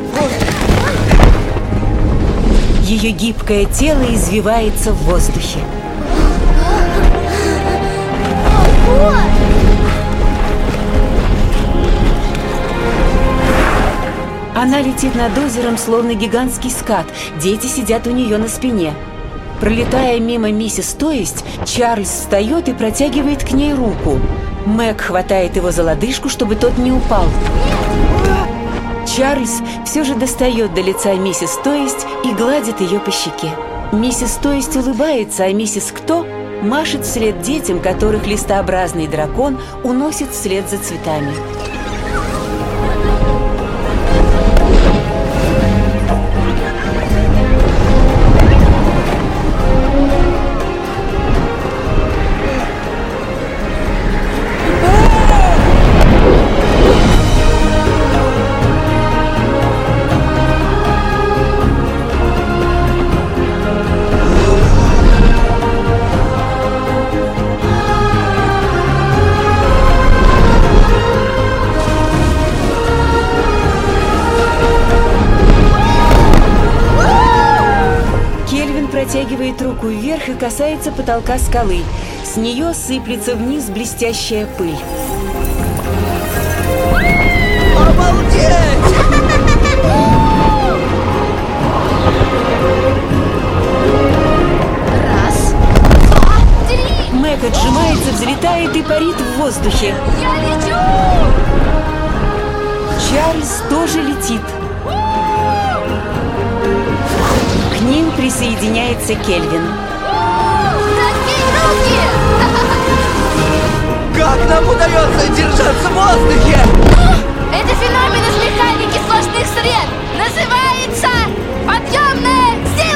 [SPEAKER 1] Ее гибкое тело извивается в воздухе. Она летит над озером, словно гигантский скат. Дети сидят у нее на спине. Пролетая мимо миссис То есть, Чарльз встает и протягивает к ней руку. Мэг хватает его за лодыжку, чтобы тот не упал. Чарльз все же достает до лица миссис То есть и гладит ее по щеке. Миссис То есть улыбается, а миссис Кто машет вслед детям, которых листообразный дракон уносит вслед за цветами. Протягивает руку вверх и касается потолка скалы. С нее сыплется вниз блестящая пыль.
[SPEAKER 14] Обалдеть!
[SPEAKER 4] Раз, два, три!
[SPEAKER 1] Мэг отжимается, взлетает и парит в воздухе.
[SPEAKER 4] Я лечу!
[SPEAKER 1] Чарльз тоже летит. К ним присоединяется Кельвин.
[SPEAKER 4] Раскинь руки!
[SPEAKER 14] Как нам удается держаться в воздухе?
[SPEAKER 4] Это феномен из механики сложных сред. Называется подъемная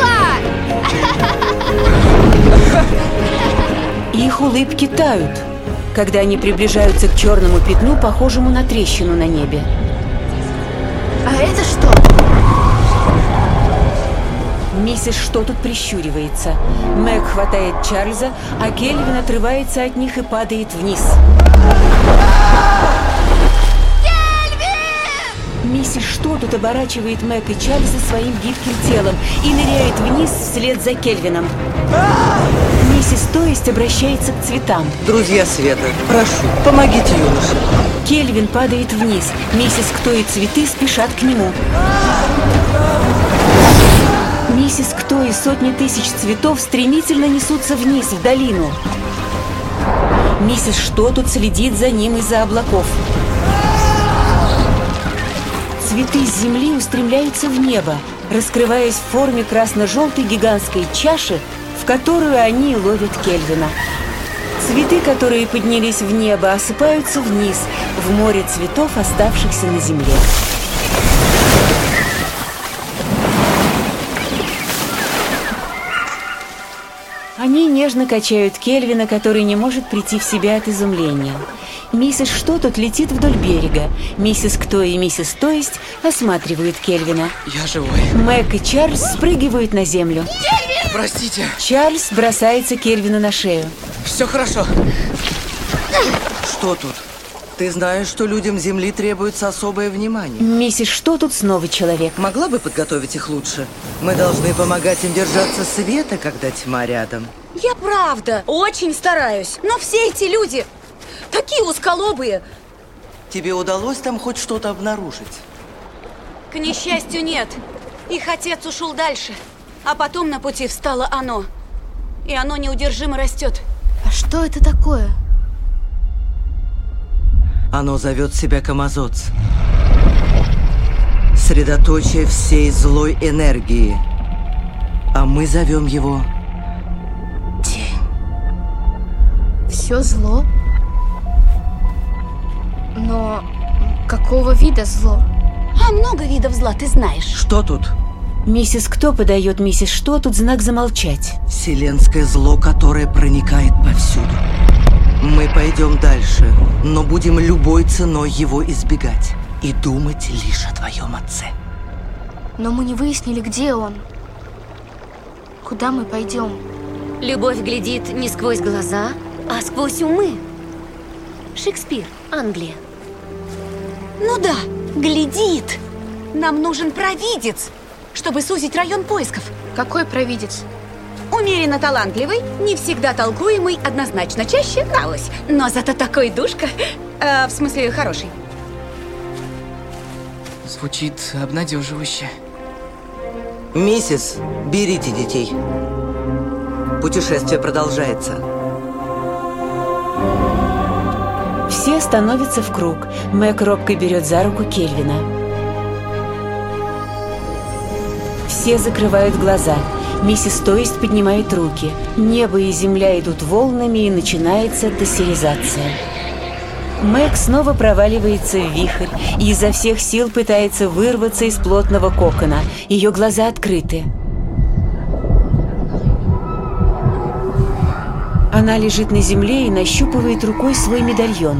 [SPEAKER 4] сила!
[SPEAKER 1] Их улыбки тают, когда они приближаются к черному пятну, похожему на трещину на небе.
[SPEAKER 4] А это что?
[SPEAKER 1] Миссис Что тут прищуривается. Мэг хватает Чарльза, а Кельвин отрывается от них и падает вниз. Миссис Что тут оборачивает Мэг и Чарльза своим гибким телом и ныряет вниз вслед за Кельвином. Миссис То есть обращается к цветам.
[SPEAKER 14] Друзья Света, прошу, помогите юноше.
[SPEAKER 1] Кельвин падает вниз. Миссис Кто и цветы спешат к нему. Миссис Кто и сотни тысяч цветов стремительно несутся вниз, в долину. Миссис Что тут следит за ним из-за облаков. Цветы с земли устремляются в небо, раскрываясь в форме красно-желтой гигантской чаши, в которую они ловят Кельвина. Цветы, которые поднялись в небо, осыпаются вниз, в море цветов, оставшихся на земле. Они нежно качают Кельвина, который не может прийти в себя от изумления. Миссис Что тут летит вдоль берега. Миссис Кто и миссис То есть осматривают Кельвина.
[SPEAKER 12] Я живой.
[SPEAKER 1] Мэг и Чарльз спрыгивают на землю.
[SPEAKER 4] Кельвин!
[SPEAKER 12] Простите.
[SPEAKER 1] Чарльз бросается Кельвину на шею.
[SPEAKER 12] Все хорошо.
[SPEAKER 14] Что тут? Ты знаешь, что людям Земли требуется особое внимание.
[SPEAKER 1] Миссис Что тут снова человек.
[SPEAKER 14] Могла бы подготовить их лучше? Мы должны помогать им держаться света, когда тьма рядом.
[SPEAKER 10] Я правда очень стараюсь, но все эти люди такие узколобые.
[SPEAKER 14] Тебе удалось там хоть что-то обнаружить?
[SPEAKER 10] К несчастью, нет. Их отец ушел дальше, а потом на пути встало оно. И оно неудержимо растет.
[SPEAKER 4] А что это такое?
[SPEAKER 14] Оно зовет себя Камазоц. Средоточие всей злой энергии. А мы зовем его Тень.
[SPEAKER 4] Все зло? Но какого вида зло?
[SPEAKER 10] А много видов зла ты знаешь.
[SPEAKER 14] Что тут?
[SPEAKER 1] Миссис Кто подает миссис Что тут знак замолчать.
[SPEAKER 14] Вселенское зло, которое проникает повсюду. Мы пойдем дальше, но будем любой ценой его избегать. И думать лишь о твоем отце.
[SPEAKER 4] Но мы не выяснили, где он. Куда мы пойдем?
[SPEAKER 13] Любовь глядит не сквозь глаза, а сквозь умы. Шекспир, Англия.
[SPEAKER 10] Ну да, глядит. Нам нужен провидец, чтобы сузить район поисков.
[SPEAKER 4] Какой провидец?
[SPEAKER 10] Умеренно талантливый, не всегда толкуемый, однозначно чаще налось. Но зато такой душка. Э, в смысле, хороший.
[SPEAKER 12] Звучит обнадеживающе.
[SPEAKER 14] Миссис, берите детей. Путешествие продолжается.
[SPEAKER 1] Все становятся в круг. Мэг робко берет за руку Кельвина. Все закрывают глаза. Миссис То есть поднимает руки. Небо и земля идут волнами, и начинается дессеризация. Мэг снова проваливается в вихрь и изо всех сил пытается вырваться из плотного кокона. Ее глаза открыты. Она лежит на земле и нащупывает рукой свой медальон.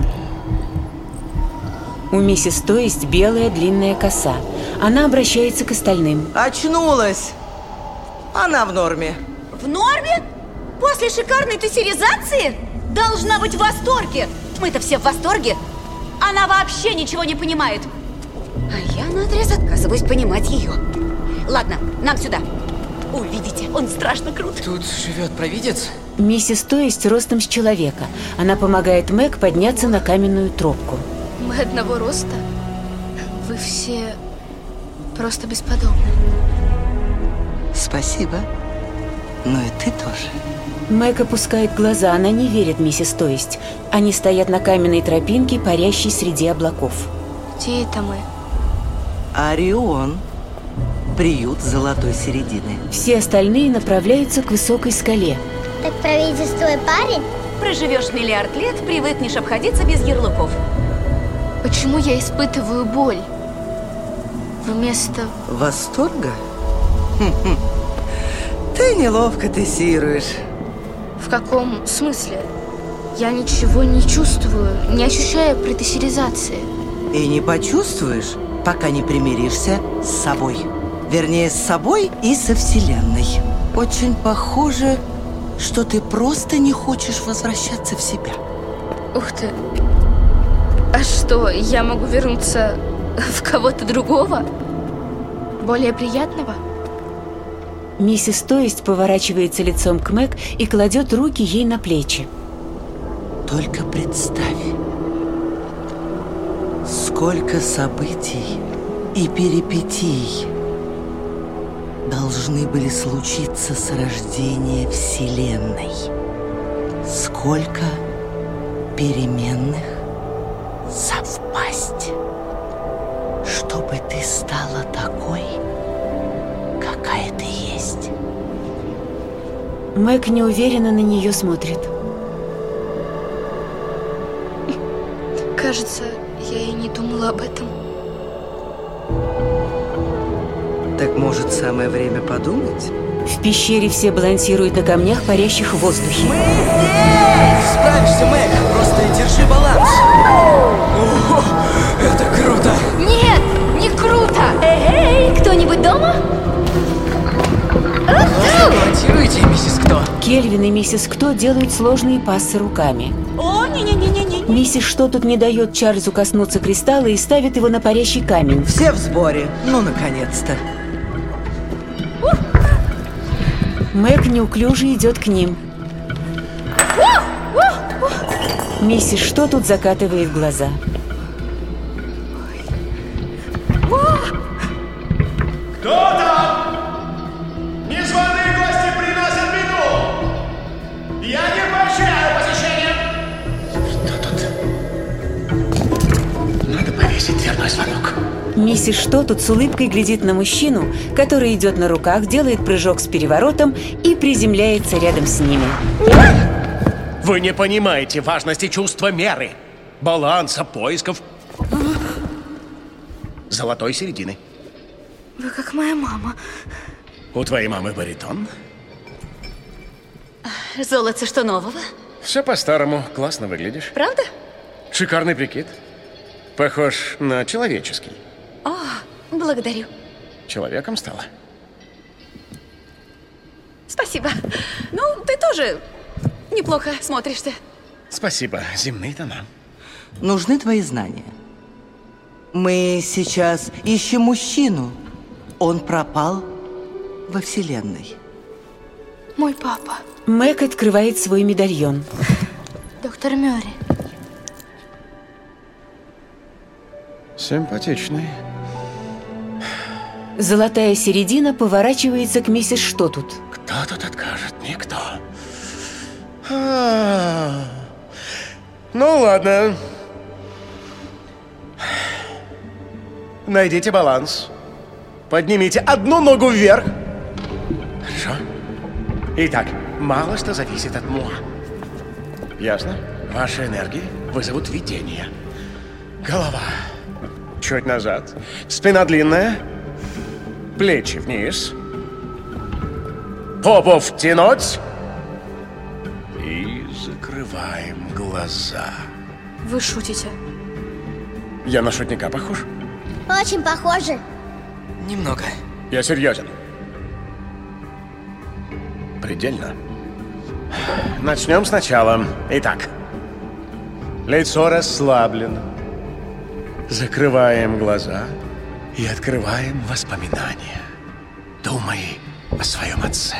[SPEAKER 1] У миссис То есть белая длинная коса. Она обращается к остальным.
[SPEAKER 14] Очнулась! Она в норме.
[SPEAKER 10] В норме? После шикарной тессеризации? Должна быть в восторге. Мы-то все в восторге. Она вообще ничего не понимает. А я наотрез отказываюсь понимать ее. Ладно, нам сюда. Увидите, он страшно крут.
[SPEAKER 12] Тут живет провидец?
[SPEAKER 1] Миссис То есть ростом с человека. Она помогает Мэг подняться на каменную тропку.
[SPEAKER 4] Мы одного роста? Вы все просто бесподобны.
[SPEAKER 14] Спасибо. Ну и ты тоже.
[SPEAKER 1] Мэг опускает глаза, она не верит миссис Тоисть. Они стоят на каменной тропинке, парящей среди облаков.
[SPEAKER 4] Где это мы?
[SPEAKER 14] Орион. Приют золотой середины.
[SPEAKER 1] Все остальные направляются к высокой скале.
[SPEAKER 3] Так провидец твой парень?
[SPEAKER 10] Проживешь миллиард лет, привыкнешь обходиться без ярлыков.
[SPEAKER 4] Почему я испытываю боль? Вместо...
[SPEAKER 14] Восторга? Хм-хм. Ты неловко тессируешь.
[SPEAKER 4] В каком смысле? Я ничего не чувствую, не ощущаю претессеризации.
[SPEAKER 14] И не почувствуешь, пока не примиришься с собой. Вернее, с собой и со Вселенной. Очень похоже, что ты просто не хочешь возвращаться в себя.
[SPEAKER 4] Ух ты. А что, я могу вернуться в кого-то другого? Более приятного?
[SPEAKER 1] Миссис Тоисть поворачивается лицом к Мэг и кладет руки ей на плечи.
[SPEAKER 14] Только представь, сколько событий и перипетий должны были случиться с рождения Вселенной. Сколько переменных совпасть, чтобы ты стала такой, какая ты есть.
[SPEAKER 1] Мэг неуверенно на нее смотрит.
[SPEAKER 4] Кажется, я и не думала об этом.
[SPEAKER 14] Так может, самое время подумать?
[SPEAKER 1] В пещере все балансируют на камнях, парящих в воздухе.
[SPEAKER 14] Мы здесь! Справишься, Мэг! Просто держи баланс!
[SPEAKER 8] О, это круто!
[SPEAKER 4] Нет, не круто!
[SPEAKER 13] Эй, кто-нибудь дома?
[SPEAKER 12] Балансируйте, миссис Кто.
[SPEAKER 1] Кельвин и миссис Кто делают сложные пассы руками.
[SPEAKER 10] О, не-не-не-не-не.
[SPEAKER 1] Миссис Что тут не дает Чарльзу коснуться кристалла и ставит его на парящий камень.
[SPEAKER 14] Все в сборе. Ну, наконец-то.
[SPEAKER 1] Мэг неуклюже идет к ним. Миссис Что тут закатывает глаза.
[SPEAKER 15] Кто там? Незваные гости приносят беду! Я не поощряю посещение!
[SPEAKER 8] Что тут? Надо повесить дверной звонок.
[SPEAKER 1] Миссис Что тут с улыбкой глядит на мужчину, который идет на руках, делает прыжок с переворотом и приземляется рядом с ними.
[SPEAKER 15] Вы не понимаете важности чувства меры, баланса, поисков, золотой середины.
[SPEAKER 4] Вы как моя мама.
[SPEAKER 15] У твоей мамы баритон?
[SPEAKER 10] Золотце, что нового?
[SPEAKER 15] Все по-старому. Классно выглядишь.
[SPEAKER 10] Правда?
[SPEAKER 15] Шикарный прикид. Похож на человеческий.
[SPEAKER 10] О, благодарю.
[SPEAKER 15] Человеком стала.
[SPEAKER 10] Спасибо. Ну, ты тоже неплохо смотришься.
[SPEAKER 15] Спасибо. Земные тона.
[SPEAKER 14] Нужны твои знания. Мы сейчас ищем мужчину. Он пропал во Вселенной.
[SPEAKER 4] Мой папа.
[SPEAKER 1] Мэг открывает свой медальон.
[SPEAKER 4] Доктор Мёрри.
[SPEAKER 15] Симпатичный.
[SPEAKER 1] Золотая середина поворачивается к миссис Что тут.
[SPEAKER 15] Кто тут откажет? Никто. А-а-а. Ну ладно. Найдите баланс. Поднимите одну ногу вверх. Хорошо. Итак, мало что зависит от муа. Ясно? Ваши энергии вызовут видение. Голова. Чуть назад. Спина длинная. Плечи вниз. Попу втянуть. И закрываем глаза.
[SPEAKER 4] Вы шутите?
[SPEAKER 15] Я на шутника похож?
[SPEAKER 3] Очень похоже.
[SPEAKER 12] Немного.
[SPEAKER 15] Я серьезен. Предельно. Начнем сначала. Итак. Лицо расслаблено. Закрываем глаза и открываем воспоминания. Думай о своем отце.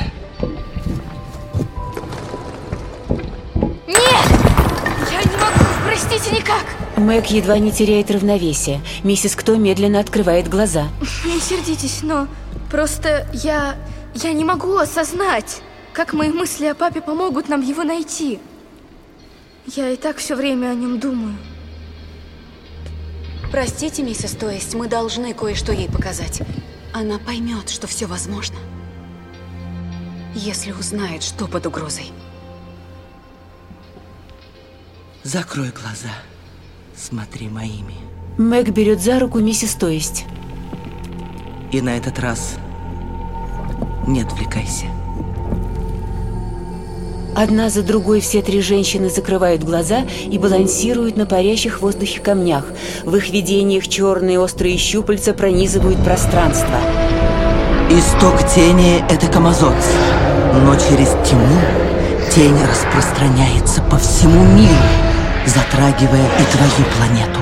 [SPEAKER 4] Нет! Я не могу, простите, никак.
[SPEAKER 1] Мэг едва не теряет равновесие. Миссис Кто медленно открывает глаза.
[SPEAKER 4] Не сердитесь, но просто я... я не могу осознать, как мои мысли о папе помогут нам его найти. Я и так все время о нем думаю.
[SPEAKER 10] Простите, миссис, то есть мы должны кое-что ей показать. Она поймет, что все возможно, если узнает, что под угрозой.
[SPEAKER 14] Закрой глаза. Смотри моими.
[SPEAKER 1] Мэг берет за руку миссис То есть.
[SPEAKER 14] И на этот раз не отвлекайся.
[SPEAKER 1] Одна за другой все три женщины закрывают глаза и балансируют на парящих в воздухе камнях. В их видениях черные острые щупальца пронизывают пространство.
[SPEAKER 14] Исток тени – это Камазотс, но через тьму тень распространяется по всему миру, затрагивая и твою планету.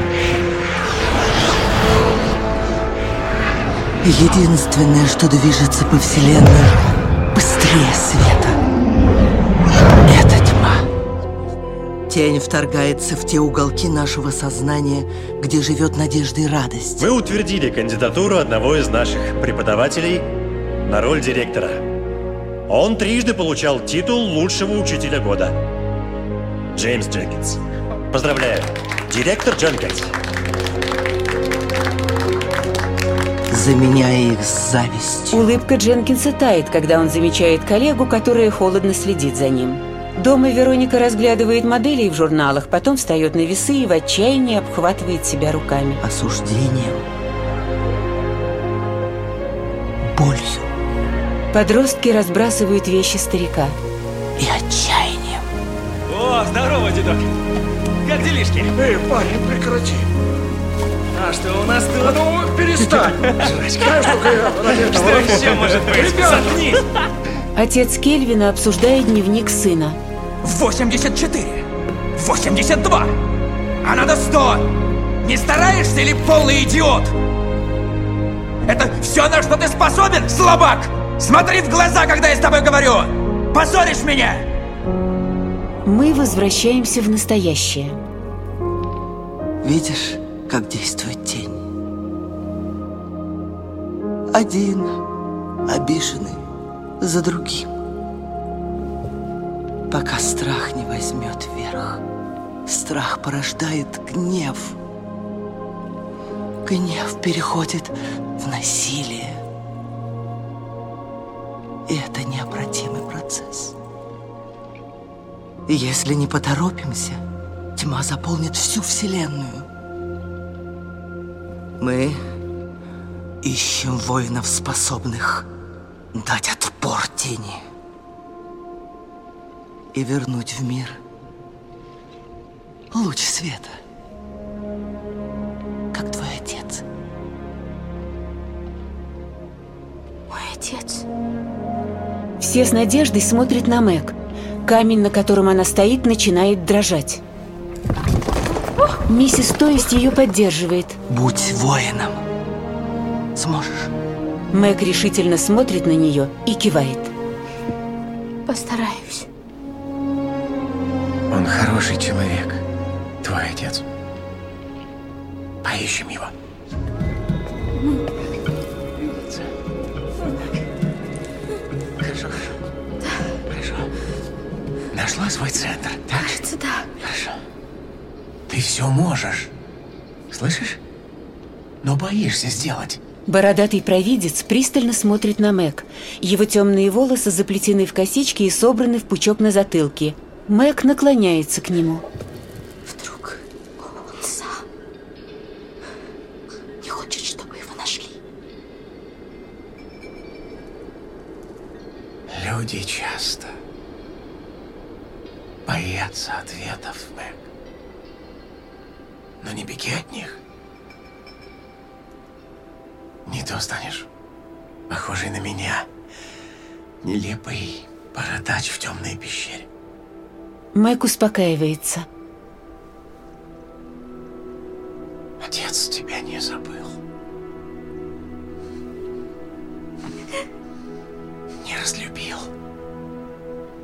[SPEAKER 14] Единственное, что движется по Вселенной быстрее света – это тьма. Тень вторгается в те уголки нашего сознания, где живет надежда и радость.
[SPEAKER 16] Мы утвердили кандидатуру одного из наших преподавателей на роль директора. Он трижды получал титул лучшего учителя года. Джеймс Дженкинс. Поздравляю, директор Дженкинс.
[SPEAKER 14] Заменяя их с завистью.
[SPEAKER 1] Улыбка Дженкинса тает, когда он замечает коллегу, которая холодно следит за ним. Дома Вероника разглядывает моделей в журналах, потом встает на весы и в отчаянии обхватывает себя руками.
[SPEAKER 14] Осуждением. Болью.
[SPEAKER 1] Подростки разбрасывают вещи старика.
[SPEAKER 14] И отчаянием.
[SPEAKER 17] О, здорово, дедок. Как делишки?
[SPEAKER 15] Эй, парень, прекрати.
[SPEAKER 17] А что у нас тут?
[SPEAKER 15] Ну, перестань.
[SPEAKER 17] Жрачка. Что еще может быть? Заткнись.
[SPEAKER 1] Отец Кельвина обсуждает дневник сына.
[SPEAKER 17] восемьдесят четыре. восемьдесят два. А надо сто. Не стараешься или полный идиот? Это все, на что ты способен, слабак? Смотри в глаза, когда я с тобой говорю. Позоришь меня.
[SPEAKER 1] Мы возвращаемся в настоящее.
[SPEAKER 14] Видишь, как действует тень? Один обиженный за другим. Пока страх не возьмет верх. Страх порождает гнев. Гнев переходит в насилие. И это необратимый процесс. И если не поторопимся, тьма заполнит всю Вселенную. Мы ищем воинов, способных дать отпор тени и вернуть в мир луч света, как твой отец.
[SPEAKER 4] Мой отец.
[SPEAKER 1] Все с надеждой смотрят на Мэг. Камень, на котором она стоит, начинает дрожать. Миссис То есть ее поддерживает.
[SPEAKER 14] Будь воином. Сможешь.
[SPEAKER 1] Мэг решительно смотрит на нее и кивает.
[SPEAKER 4] Постараюсь.
[SPEAKER 15] Он хороший человек, твой отец. Поищем его. Хорошо, хорошо. Хорошо. Нашла свой центр, так?
[SPEAKER 4] Кажется, да.
[SPEAKER 15] Хорошо. Ты все можешь. Слышишь? Но боишься сделать.
[SPEAKER 1] Бородатый провидец пристально смотрит на Мэг. Его темные волосы заплетены в косички и собраны в пучок на затылке. Мэг наклоняется к нему.
[SPEAKER 10] Вдруг он сам не хочет, чтобы его нашли.
[SPEAKER 15] Люди часто боятся ответов, Мэг. Но не беги от них. Не то станешь похожий на меня. Нелепый бородач в темной пещере.
[SPEAKER 1] Мэг успокаивается.
[SPEAKER 15] Отец тебя не забыл. Не разлюбил.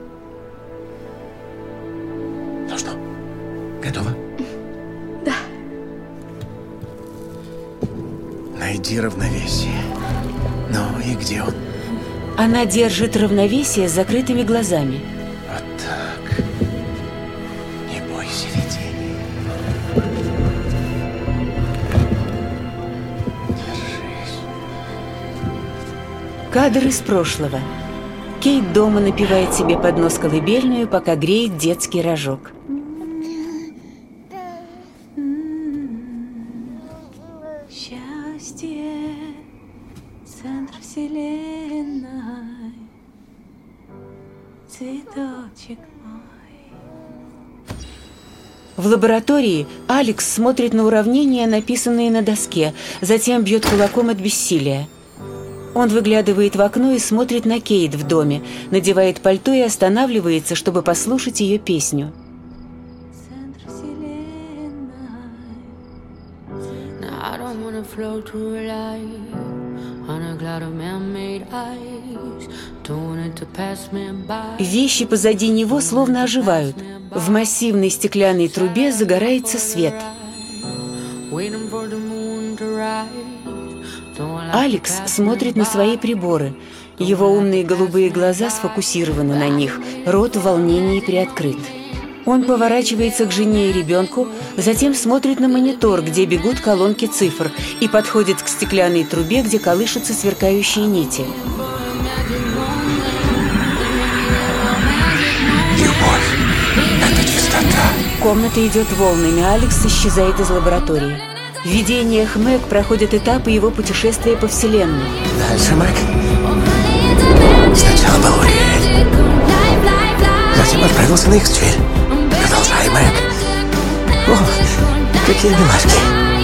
[SPEAKER 15] Ну что, готова?
[SPEAKER 4] Да.
[SPEAKER 15] Найди равновесие. Ну и где он?
[SPEAKER 1] Она держит равновесие с закрытыми глазами.
[SPEAKER 15] Вот так. Не бойся видений. Держись.
[SPEAKER 1] Кадр из прошлого. Кейт дома напевает себе под нос колыбельную, пока греет детский рожок.
[SPEAKER 18] Счастье, центр вселенной, цветочек мой.
[SPEAKER 1] В лаборатории Алекс смотрит на уравнения, написанные на доске, затем бьет кулаком от бессилия. Он выглядывает в окно и смотрит на Кейт в доме, надевает пальто и останавливается, чтобы послушать ее песню. Вещи позади него словно оживают. В массивной стеклянной трубе загорается свет. Алекс смотрит на свои приборы. Его умные голубые глаза сфокусированы на них, рот в волнении приоткрыт. Он поворачивается к жене и ребенку, затем смотрит на монитор, где бегут колонки цифр, и подходит к стеклянной трубе, где колышутся сверкающие нити.
[SPEAKER 15] Любовь — это чистота.
[SPEAKER 1] Комната идет волнами, Алекс исчезает из лаборатории. В видениях Мэг проходят этапы его путешествия по вселенной.
[SPEAKER 15] Дальше, Мэг. Сначала был Уриэль. Затем отправился на Икс-Чель. Продолжай, Мэг. О, какие милашки.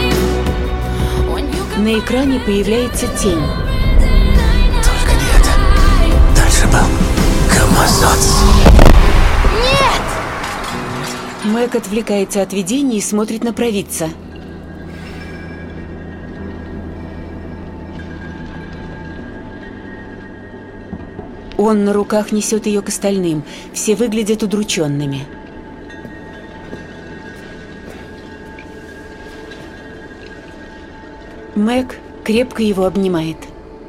[SPEAKER 1] На экране появляется тень.
[SPEAKER 15] Только не это. Дальше был Камазотс.
[SPEAKER 4] Нет!
[SPEAKER 1] Мэг отвлекается от видений и смотрит на провидца. Он на руках несет ее к остальным. Все выглядят удрученными. Мэг крепко его обнимает.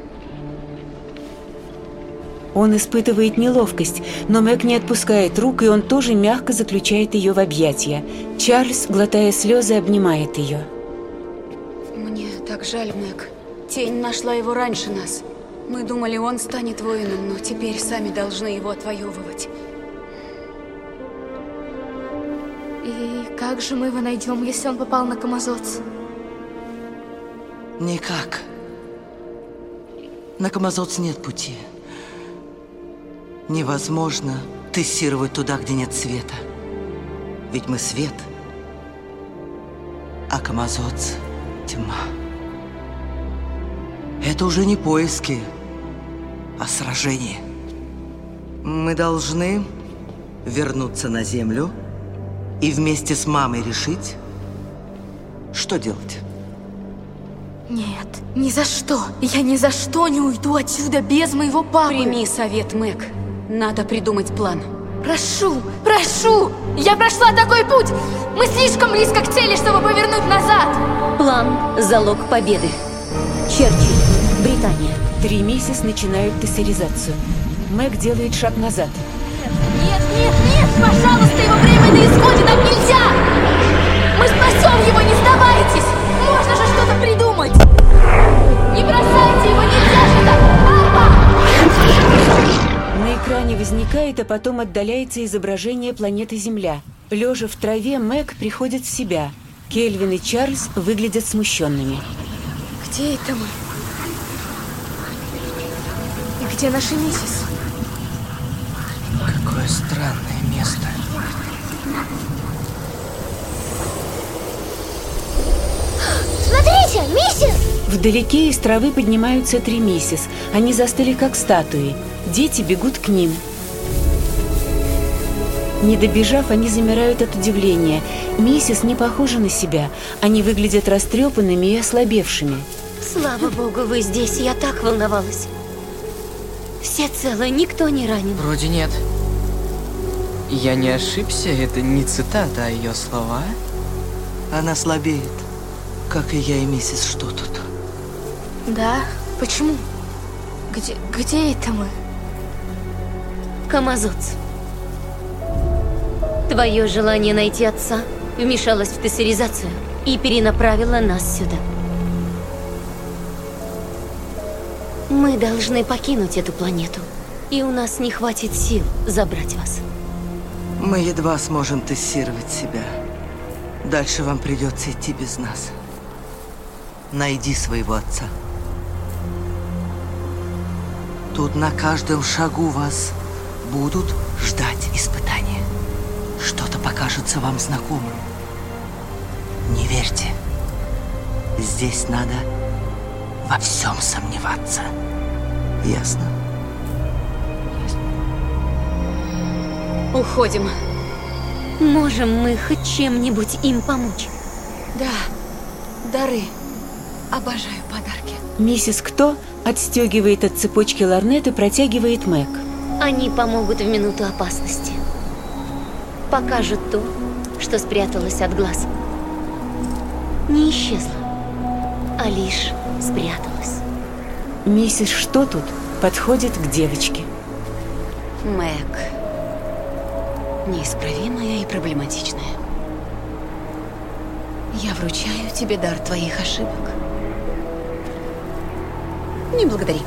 [SPEAKER 1] Он испытывает неловкость, но Мэг не отпускает рук, и он тоже мягко заключает ее в объятия. Чарльз, глотая слезы, обнимает ее.
[SPEAKER 10] Мне так жаль, Мэг. Тень нашла его раньше нас. Мы думали, он станет воином, но теперь сами должны его отвоевывать.
[SPEAKER 4] И как же мы его найдем, если он попал на Камазотс?
[SPEAKER 14] Никак. На Камазотс нет пути. Невозможно тессировать туда, где нет света. Ведь мы свет, а Камазотс — тьма. Это уже не поиски, а сражение. Мы должны вернуться на Землю и вместе с мамой решить, что делать.
[SPEAKER 4] Нет, ни за что. Я ни за что не уйду отсюда без моего папы.
[SPEAKER 10] Прими совет, Мэг. Надо придумать план.
[SPEAKER 4] Прошу, прошу! Я прошла такой путь! Мы слишком близко к цели, чтобы повернуть назад!
[SPEAKER 13] План – залог победы. Черчилль, Британия.
[SPEAKER 1] Три миссис начинают тессеризацию. Мэг делает шаг назад.
[SPEAKER 4] Нет, нет, нет! Пожалуйста, его время на исходе, нам нельзя! Мы спасем его, не сдавайтесь! Можно же что-то придумать! Не бросайте его, нельзя же так! Папа!
[SPEAKER 1] На экране возникает, а потом отдаляется изображение планеты Земля. Лежа в траве, Мэг приходит в себя. Кельвин и Чарльз выглядят смущенными.
[SPEAKER 4] Где это мы? И где наша миссис?
[SPEAKER 14] Какое странное место.
[SPEAKER 3] Смотрите, миссис!
[SPEAKER 1] Вдалеке из травы поднимаются три миссис. Они застыли как статуи. Дети бегут к ним. Не добежав, они замирают от удивления. Миссис не похожа на себя. Они выглядят растрепанными и ослабевшими.
[SPEAKER 13] Слава богу, вы здесь. Я так волновалась. Все целы, никто не ранен.
[SPEAKER 12] Вроде нет. Я не ошибся, это не цитата, а ее слова.
[SPEAKER 14] Она слабеет, как и я и миссис Что тут.
[SPEAKER 4] Да? Почему? Где, где это мы?
[SPEAKER 13] Камазоц. Твое желание найти отца вмешалось в тессеризацию и перенаправило нас сюда. Мы должны покинуть эту планету, и у нас не хватит сил забрать вас.
[SPEAKER 14] Мы едва сможем тессировать себя. Дальше вам придется идти без нас. Найди своего отца. Тут на каждом шагу вас будут ждать испытания. Что-то покажется вам знакомым. Не верьте. Здесь надо во всем сомневаться. Ясно?
[SPEAKER 10] Уходим.
[SPEAKER 13] Можем мы хоть чем-нибудь им помочь?
[SPEAKER 10] Да. Дары. Обожаю подарки.
[SPEAKER 1] Миссис Кто отстегивает от цепочки лорнет и протягивает Мэг.
[SPEAKER 13] Они помогут в минуту опасности. Покажут то, что спряталось от глаз. Не исчезло, а лишь спряталось.
[SPEAKER 1] Миссис Что тут подходит к девочке.
[SPEAKER 10] Мэг. Неисправимая и проблематичная. Я вручаю тебе дар твоих ошибок. Не благодари.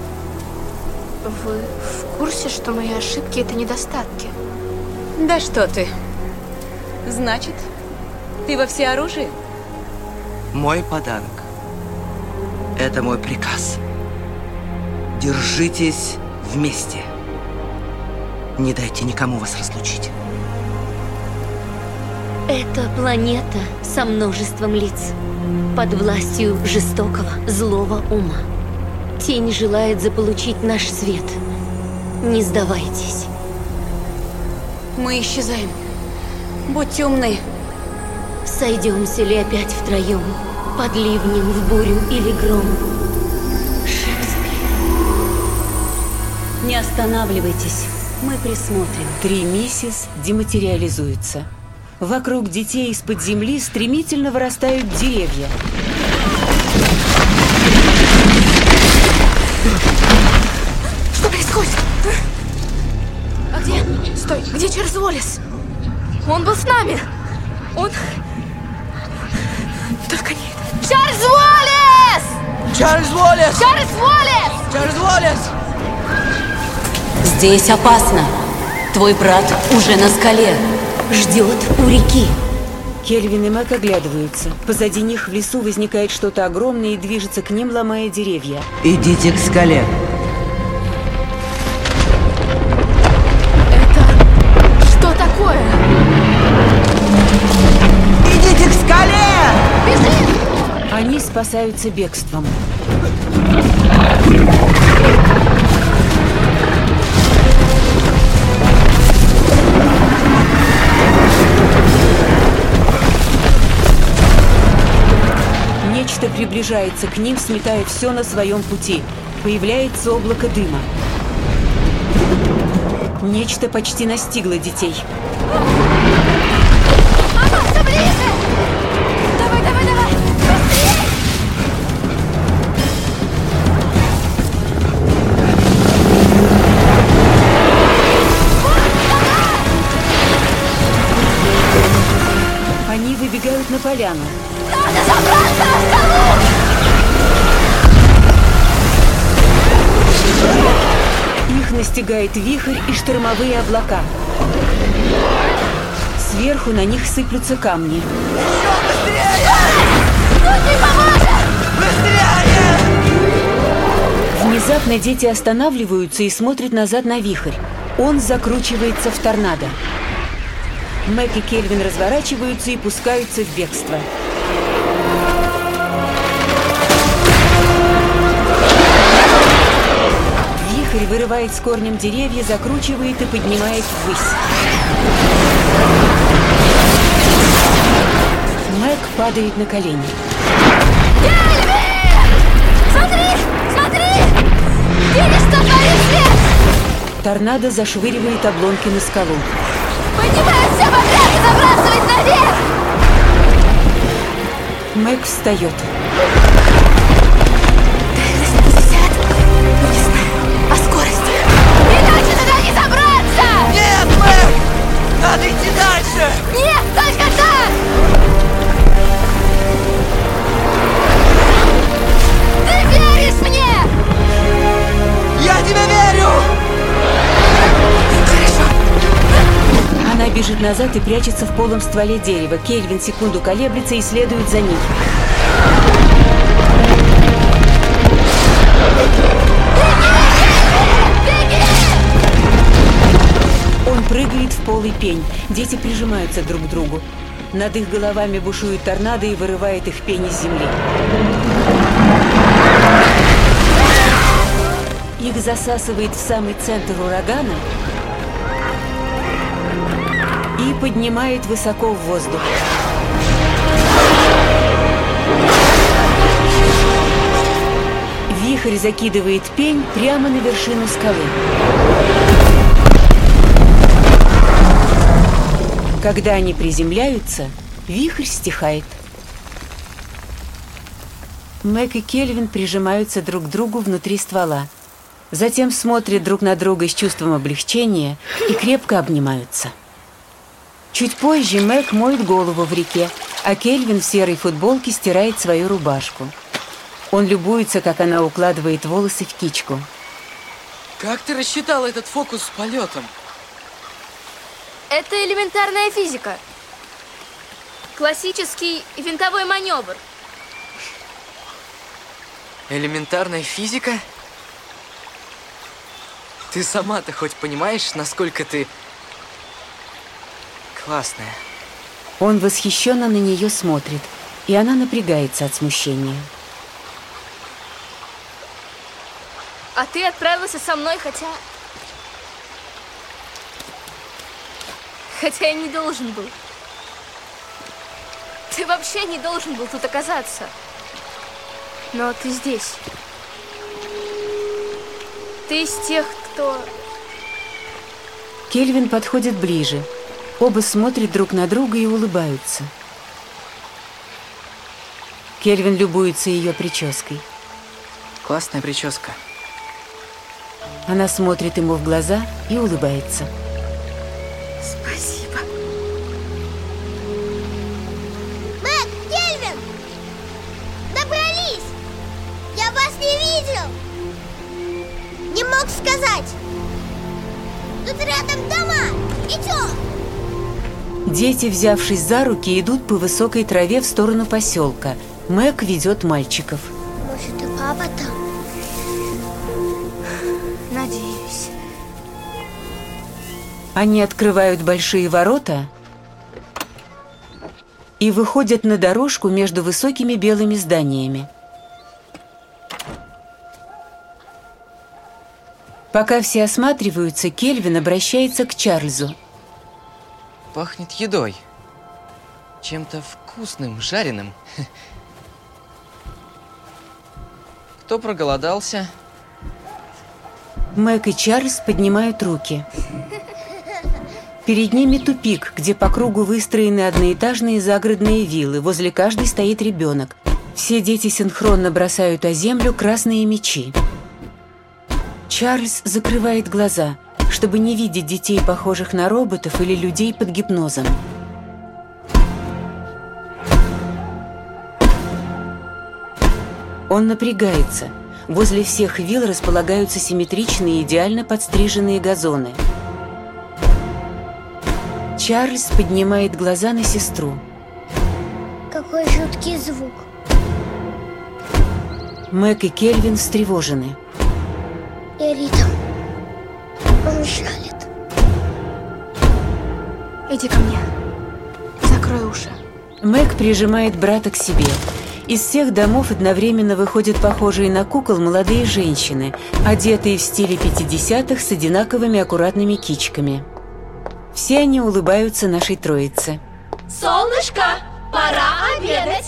[SPEAKER 4] Вы в курсе, что мои ошибки — это недостатки?
[SPEAKER 10] Да что ты. Значит, ты во всеоружии?
[SPEAKER 14] Мой подарок. Это мой приказ. Держитесь вместе. Не дайте никому вас разлучить.
[SPEAKER 13] Это планета со множеством лиц, под властью жестокого, злого ума. Тень желает заполучить наш свет. Не сдавайтесь.
[SPEAKER 10] Мы исчезаем. Будьте умны.
[SPEAKER 13] Сойдемся ли опять втроем, под ливнем, в бурю или гром? Шекспир.
[SPEAKER 10] Не останавливайтесь. Мы присмотрим.
[SPEAKER 1] Три миссис дематериализуются. Вокруг детей из-под земли стремительно вырастают деревья.
[SPEAKER 4] Что происходит? А где? Стой, где Чарльз Уоллес? Он был с нами. Он... Только не это. Чарльз Уоллес!
[SPEAKER 14] Чарльз Уоллес!
[SPEAKER 4] Чарльз Уоллес!
[SPEAKER 14] Чарльз Уоллес!
[SPEAKER 10] Здесь опасно. Твой брат уже на скале.
[SPEAKER 13] Ждет у реки.
[SPEAKER 1] Кельвин и Мэг оглядываются. Позади них в лесу возникает что-то огромное и движется к ним, ломая деревья.
[SPEAKER 14] Идите к скале.
[SPEAKER 4] Это... что такое?
[SPEAKER 14] Идите к скале!
[SPEAKER 4] Бежим!
[SPEAKER 1] Они спасаются бегством. Нечто приближается к ним, сметая все на своем пути. Появляется облако дыма. Нечто почти настигло детей.
[SPEAKER 4] Мама, все ближе! Давай, давай, давай! Быстрее!
[SPEAKER 1] Они выбегают на поляну.
[SPEAKER 4] Надо забраться на скалу!
[SPEAKER 1] Их настигает вихрь и штормовые облака. Сверху на них сыплются камни.
[SPEAKER 4] Кто не поможет?
[SPEAKER 1] Внезапно дети останавливаются и смотрят назад на вихрь. Он закручивается в торнадо. Мэг и Кельвин разворачиваются и пускаются в бегство. Вихрь вырывает с корнем деревья, закручивает и поднимает ввысь. Мэг падает на колени.
[SPEAKER 4] Кельвин! Смотри! Смотри! Видишь, что творит свет?
[SPEAKER 1] Торнадо зашвыривает обломки на скалу.
[SPEAKER 4] Поднимай все подряд и забрасывать наверх!
[SPEAKER 1] Мэг встает.
[SPEAKER 4] Ты
[SPEAKER 1] бежит назад и прячется в полом стволе дерева. Кельвин секунду колеблется и следует за ней. Он прыгает в полый пень. Дети прижимаются друг к другу. Над их головами бушует торнадо и вырывает их пень из земли. Их засасывает в самый центр урагана и поднимает высоко в воздух. Вихрь закидывает пень прямо на вершину скалы. Когда они приземляются, вихрь стихает. Мэг и Кельвин прижимаются друг к другу внутри ствола. Затем смотрят друг на друга с чувством облегчения и крепко обнимаются. Чуть позже Мэг моет голову в реке, а Кельвин в серой футболке стирает свою рубашку. Он любуется, как она укладывает волосы в кичку.
[SPEAKER 12] Как ты рассчитала этот фокус с полетом?
[SPEAKER 4] Это элементарная физика. Классический винтовой маневр.
[SPEAKER 12] Элементарная физика? Ты сама-то хоть понимаешь, насколько ты классная?
[SPEAKER 1] Он восхищенно на нее смотрит, и она напрягается от смущения.
[SPEAKER 4] А ты отправился со мной, хотя... Хотя я не должен был. Ты вообще не должен был тут оказаться. Но ты здесь. Ты из тех, кто...
[SPEAKER 1] Кельвин подходит ближе. Оба смотрят друг на друга и улыбаются. Кельвин любуется ее прической.
[SPEAKER 12] Классная прическа.
[SPEAKER 1] Она смотрит ему в глаза и улыбается.
[SPEAKER 4] Спасибо.
[SPEAKER 3] Мэг, Кельвин! Добрались! Я вас не видел! Не мог сказать! Тут рядом дома! Идем!
[SPEAKER 1] Дети, взявшись за руки, идут по высокой траве в сторону поселка. Мэг ведет мальчиков.
[SPEAKER 3] Может, и папа там?
[SPEAKER 4] Надеюсь.
[SPEAKER 1] Они открывают большие ворота и выходят на дорожку между высокими белыми зданиями. Пока все осматриваются, Кельвин обращается к Чарльзу.
[SPEAKER 12] Пахнет едой. Чем-то вкусным, жареным. Кто проголодался?
[SPEAKER 1] Мэг и Чарльз поднимают руки. Перед ними тупик, где по кругу выстроены одноэтажные загородные виллы. Возле каждой стоит ребенок. Все дети синхронно бросают о землю красные мячи. Чарльз закрывает глаза, чтобы не видеть детей, похожих на роботов или людей под гипнозом. Он напрягается. Возле всех вилл располагаются симметричные, идеально подстриженные газоны. Чарльз поднимает глаза на сестру.
[SPEAKER 3] Какой жуткий звук.
[SPEAKER 1] Мэг и Кельвин встревожены.
[SPEAKER 3] И ритм. Он жалит.
[SPEAKER 4] Иди ко мне. Закрой уши.
[SPEAKER 1] Мэг прижимает брата к себе. Из всех домов одновременно выходят похожие на кукол молодые женщины, одетые в стиле пятидесятых с одинаковыми аккуратными кичками. Все они улыбаются нашей троице.
[SPEAKER 4] Солнышко, пора обедать.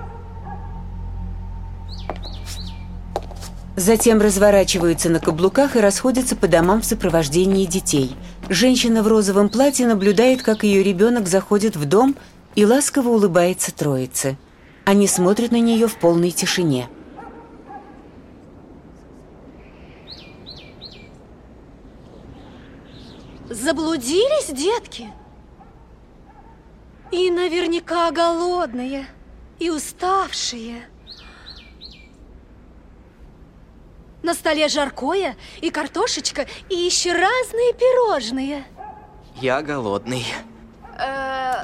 [SPEAKER 1] Затем разворачиваются на каблуках и расходятся по домам в сопровождении детей. Женщина в розовом платье наблюдает, как ее ребенок заходит в дом и ласково улыбается троице. Они смотрят на нее в полной тишине.
[SPEAKER 19] Заблудились, детки? И наверняка голодные, и уставшие. На столе жаркое, и картошечка, и еще разные пирожные.
[SPEAKER 12] Я голодный.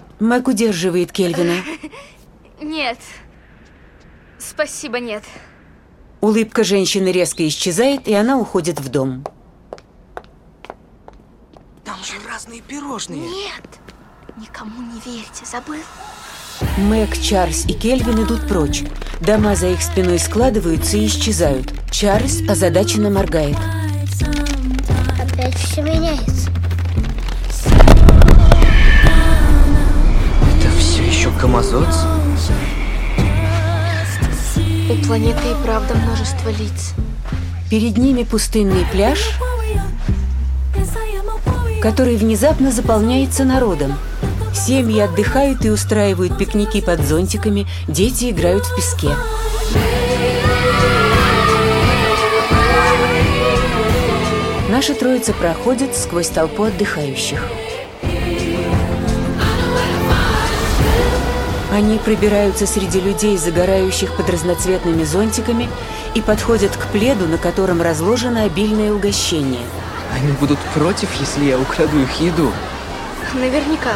[SPEAKER 1] Мэг удерживает Кельвина.
[SPEAKER 4] Нет. Спасибо, нет.
[SPEAKER 1] Улыбка женщины резко исчезает, и она уходит в дом.
[SPEAKER 14] Там же разные пирожные.
[SPEAKER 4] Нет. Никому не верьте, забыл?
[SPEAKER 1] Мэг, Чарльз и Кельвин идут прочь. Дома за их спиной складываются и исчезают. Чарльз озадаченно моргает.
[SPEAKER 3] Опять все меняется.
[SPEAKER 12] Это все еще Камазотс?
[SPEAKER 4] У планеты и правда множество лиц.
[SPEAKER 1] Перед ними пустынный пляж, который внезапно заполняется народом. Семьи отдыхают и устраивают пикники под зонтиками, дети играют в песке. Наша троица проходит сквозь толпу отдыхающих. Они пробираются среди людей, загорающих под разноцветными зонтиками, и подходят к пледу, на котором разложено обильное угощение.
[SPEAKER 12] Они будут против, если я украду их еду?
[SPEAKER 4] Наверняка.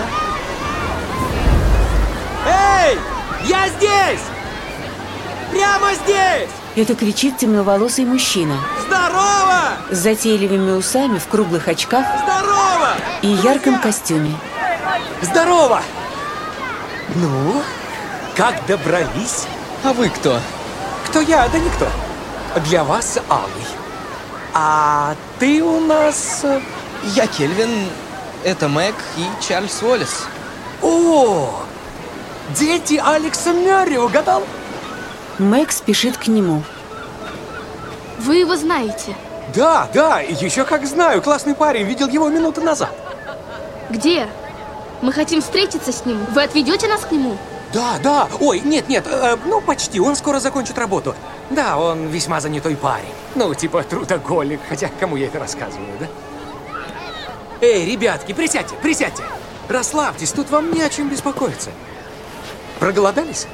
[SPEAKER 17] Эй! Я здесь! Прямо здесь!
[SPEAKER 1] Это кричит темноволосый мужчина.
[SPEAKER 17] Здорово!
[SPEAKER 1] С затейливыми усами, в круглых очках
[SPEAKER 17] Здорово!
[SPEAKER 1] И ярком костюме.
[SPEAKER 17] Здорово! Ну, как добрались?
[SPEAKER 12] А вы кто?
[SPEAKER 17] Кто я? Да никто. Для вас Алый. А ты у нас...
[SPEAKER 12] Я Кельвин, это Мэг и Чарльз Уоллес.
[SPEAKER 17] О! Дети Алекса Мёрри, угадал?
[SPEAKER 1] Мэг спешит к нему.
[SPEAKER 4] Вы его знаете?
[SPEAKER 17] Да, да, еще как знаю. Классный парень, видел его минуту назад.
[SPEAKER 4] Где? Мы хотим встретиться с ним. Вы отведете нас к нему?
[SPEAKER 17] Да, да. Ой, нет, нет, э, ну почти. Он скоро закончит работу. Да, он весьма занятой парень. Ну, типа трудоголик. Хотя, кому я это рассказываю, да? Эй, ребятки, присядьте, присядьте. Расслабьтесь, тут вам не о чем беспокоиться. Проголодались?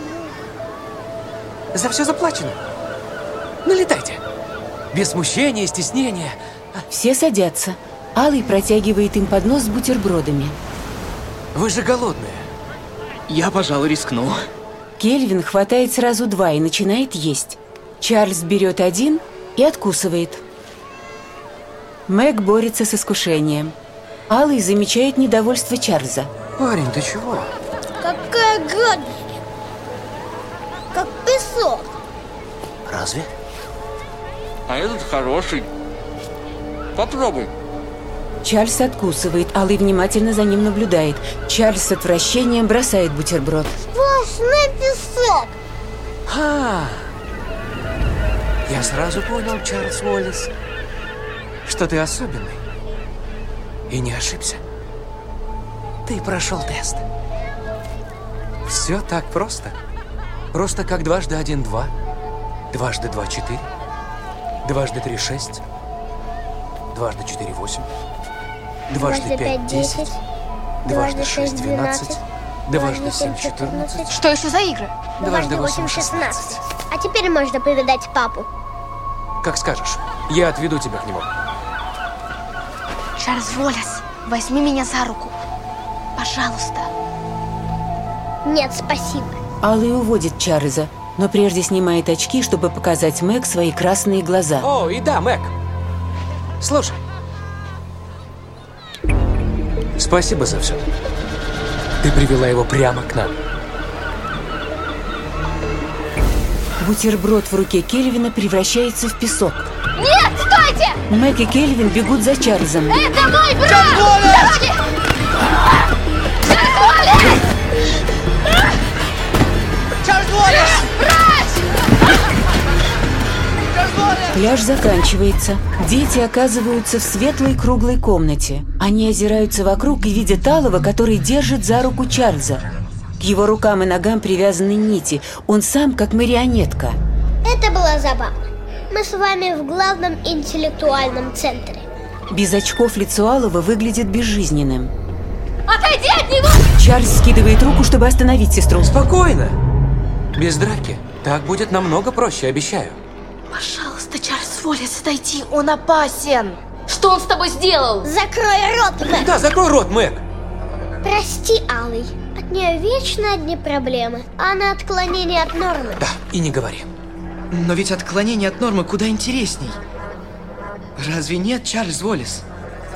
[SPEAKER 17] За все заплачено. Налетайте. Без смущения, стеснения.
[SPEAKER 1] Все садятся. Алый протягивает им поднос с бутербродами.
[SPEAKER 17] Вы же голодные.
[SPEAKER 12] Я, пожалуй, рискну.
[SPEAKER 1] Кельвин хватает сразу два и начинает есть. Чарльз берет один и откусывает. Мэг борется с искушением. Алый замечает недовольство Чарльза.
[SPEAKER 17] Парень, ты чего?
[SPEAKER 3] Какая гадость! Как песок.
[SPEAKER 17] Разве?
[SPEAKER 12] А этот хороший. Попробуй.
[SPEAKER 1] Чарльз откусывает, Алый внимательно за ним наблюдает. Чарльз с отвращением бросает бутерброд.
[SPEAKER 3] Сплошной песок.
[SPEAKER 17] А, я сразу понял, Чарльз Уоллес, что ты особенный. И не ошибся. Ты прошел тест. Все так просто. Просто как дважды один два, дважды два четыре, дважды три шесть, дважды четыре восемь, дважды пять десять, дважды шесть двенадцать, дважды семь четырнадцать.
[SPEAKER 4] Что еще за игры?
[SPEAKER 17] Дважды восемь шестнадцать.
[SPEAKER 3] А теперь можно повидать папу.
[SPEAKER 17] Как скажешь. Я отведу тебя к нему.
[SPEAKER 4] Чарльз Уоллес, возьми меня за руку. Пожалуйста.
[SPEAKER 3] Нет, спасибо.
[SPEAKER 1] Алый уводит Чарльза, но прежде снимает очки, чтобы показать Мэг свои красные глаза.
[SPEAKER 17] О, и да, Мэг. Слушай. Спасибо за все. Ты привела его прямо к нам.
[SPEAKER 1] Бутерброд в руке Кельвина превращается в песок.
[SPEAKER 4] Нет, стойте!
[SPEAKER 1] Мэг и Кельвин бегут за Чарльзом.
[SPEAKER 4] Это мой брат! Чарльз Уоллес! Чарльз Уоллес!
[SPEAKER 17] Чарльз Уоллес!
[SPEAKER 1] Пляж заканчивается. Дети оказываются в светлой круглой комнате. Они озираются вокруг и видят Алого, который держит за руку Чарльза. К его рукам и ногам привязаны нити. Он сам как марионетка.
[SPEAKER 3] Это было забавно. Мы с вами в главном интеллектуальном центре.
[SPEAKER 1] Без очков лицо Алого выглядит безжизненным.
[SPEAKER 4] Отойди от него!
[SPEAKER 1] Чарльз скидывает руку, чтобы остановить сестру.
[SPEAKER 17] Спокойно. Без драки. Так будет намного проще, обещаю.
[SPEAKER 4] Пожалуйста, Чарльз Уоллес, отойди, он опасен. Что он с тобой сделал?
[SPEAKER 3] Закрой рот, Мэг.
[SPEAKER 17] Да, закрой рот, Мэг.
[SPEAKER 3] Прости, Алый. От нее вечно одни проблемы, а на отклонение от нормы.
[SPEAKER 12] Да, и не говори. Но ведь отклонение от нормы куда интересней. Разве нет, Чарльз Уоллес?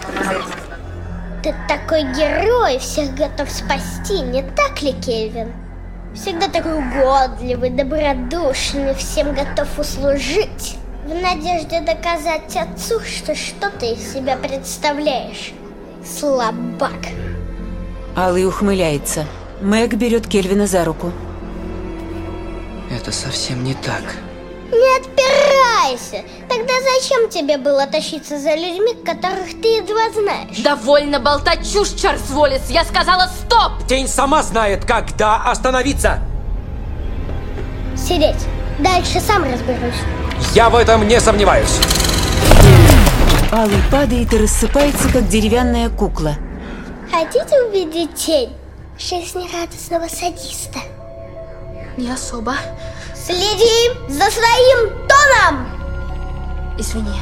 [SPEAKER 3] Ты такой герой, всех готов спасти, не так ли, Кельвин? Всегда такой угодливый, добродушный, всем готов услужить. В надежде доказать отцу, что что ты из себя представляешь. Слабак.
[SPEAKER 1] Алый ухмыляется. Мэг берет Кельвина за руку.
[SPEAKER 12] Это совсем не так.
[SPEAKER 3] Не отпирайся! Тогда зачем тебе было тащиться за людьми, которых ты едва знаешь?
[SPEAKER 4] Довольно болтать чушь, Чарльз Уоллес! Я сказала стоп!
[SPEAKER 17] Тень сама знает, когда остановиться.
[SPEAKER 3] Сидеть. Дальше сам разберусь.
[SPEAKER 17] Я в этом не сомневаюсь.
[SPEAKER 1] Алый падает и рассыпается, как деревянная кукла.
[SPEAKER 3] Хотите увидеть тень жизнерадостного садиста?
[SPEAKER 4] Не особо.
[SPEAKER 3] Следи за своим тоном!
[SPEAKER 4] Извини.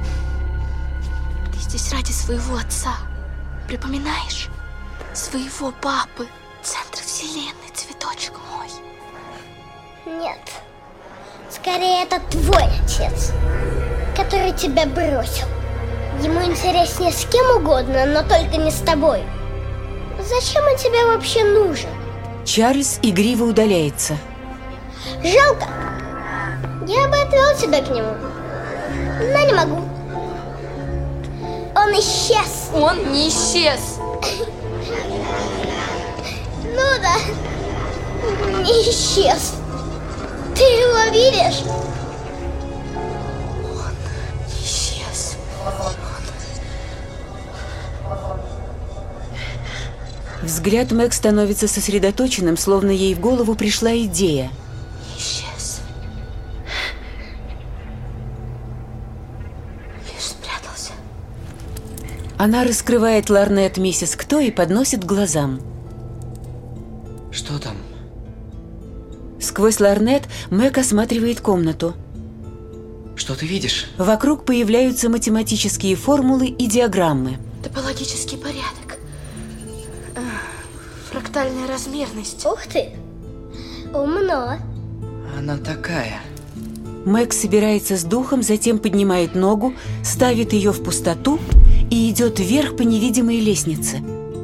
[SPEAKER 4] Ты здесь ради своего отца. Припоминаешь? Своего папы. Центр вселенной, цветочек мой.
[SPEAKER 3] Нет. Скорее, это твой отец, который тебя бросил. Ему интереснее с кем угодно, но только не с тобой. Зачем он тебе вообще нужен?
[SPEAKER 1] Чарльз игриво удаляется.
[SPEAKER 3] Жалко. Я бы отвел тебя к нему, но не могу. Он исчез.
[SPEAKER 4] Он не исчез.
[SPEAKER 3] Ну да, не исчез. Ты его видишь?
[SPEAKER 4] Он исчез.
[SPEAKER 1] Взгляд Мэг становится сосредоточенным, словно ей в голову пришла идея.
[SPEAKER 4] Исчез. Лишь спрятался.
[SPEAKER 1] Она раскрывает ларнет миссис Кто и подносит к глазам.
[SPEAKER 12] Что там?
[SPEAKER 1] Сквозь ларнет Мэг осматривает комнату.
[SPEAKER 12] Что ты видишь?
[SPEAKER 1] Вокруг появляются математические формулы и диаграммы.
[SPEAKER 4] Топологический порядок. Фрактальная размерность.
[SPEAKER 3] Ух ты! Умно.
[SPEAKER 12] Она такая.
[SPEAKER 1] Мэг собирается с духом, затем поднимает ногу, ставит ее в пустоту и идет вверх по невидимой лестнице.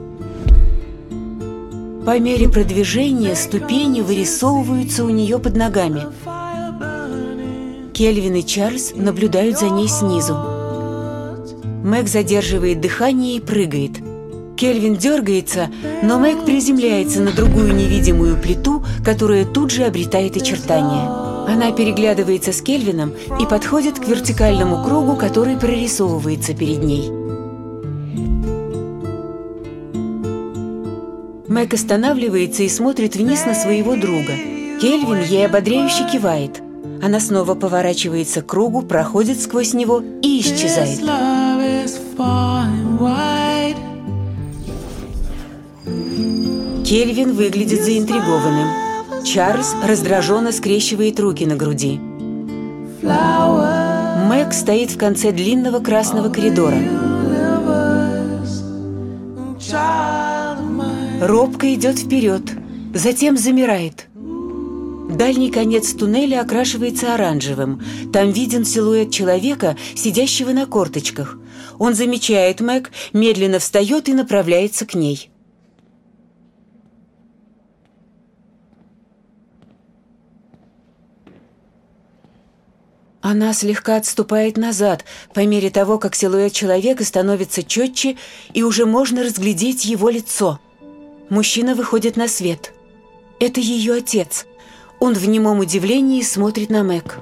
[SPEAKER 1] По мере продвижения ступени вырисовываются у нее под ногами. Кельвин и Чарльз наблюдают за ней снизу. Мэг задерживает дыхание и прыгает. Кельвин дергается, но Мэг приземляется на другую невидимую плиту, которая тут же обретает очертания. Она переглядывается с Кельвином и подходит к вертикальному кругу, который прорисовывается перед ней. Мэг останавливается и смотрит вниз на своего друга. Кельвин ей ободряюще кивает. Она снова поворачивается к кругу, проходит сквозь него и исчезает. Кельвин выглядит заинтригованным. Чарльз раздраженно скрещивает руки на груди. Мэг стоит в конце длинного красного коридора. Робко идет вперед, затем замирает. Дальний конец туннеля окрашивается оранжевым. Там виден силуэт человека, сидящего на корточках. Он замечает Мэг, медленно встает и направляется к ней. Она слегка отступает назад, по мере того, как силуэт человека становится четче, и уже можно разглядеть его лицо. Мужчина выходит на свет. Это ее отец. Он в немом удивлении смотрит на Мэг.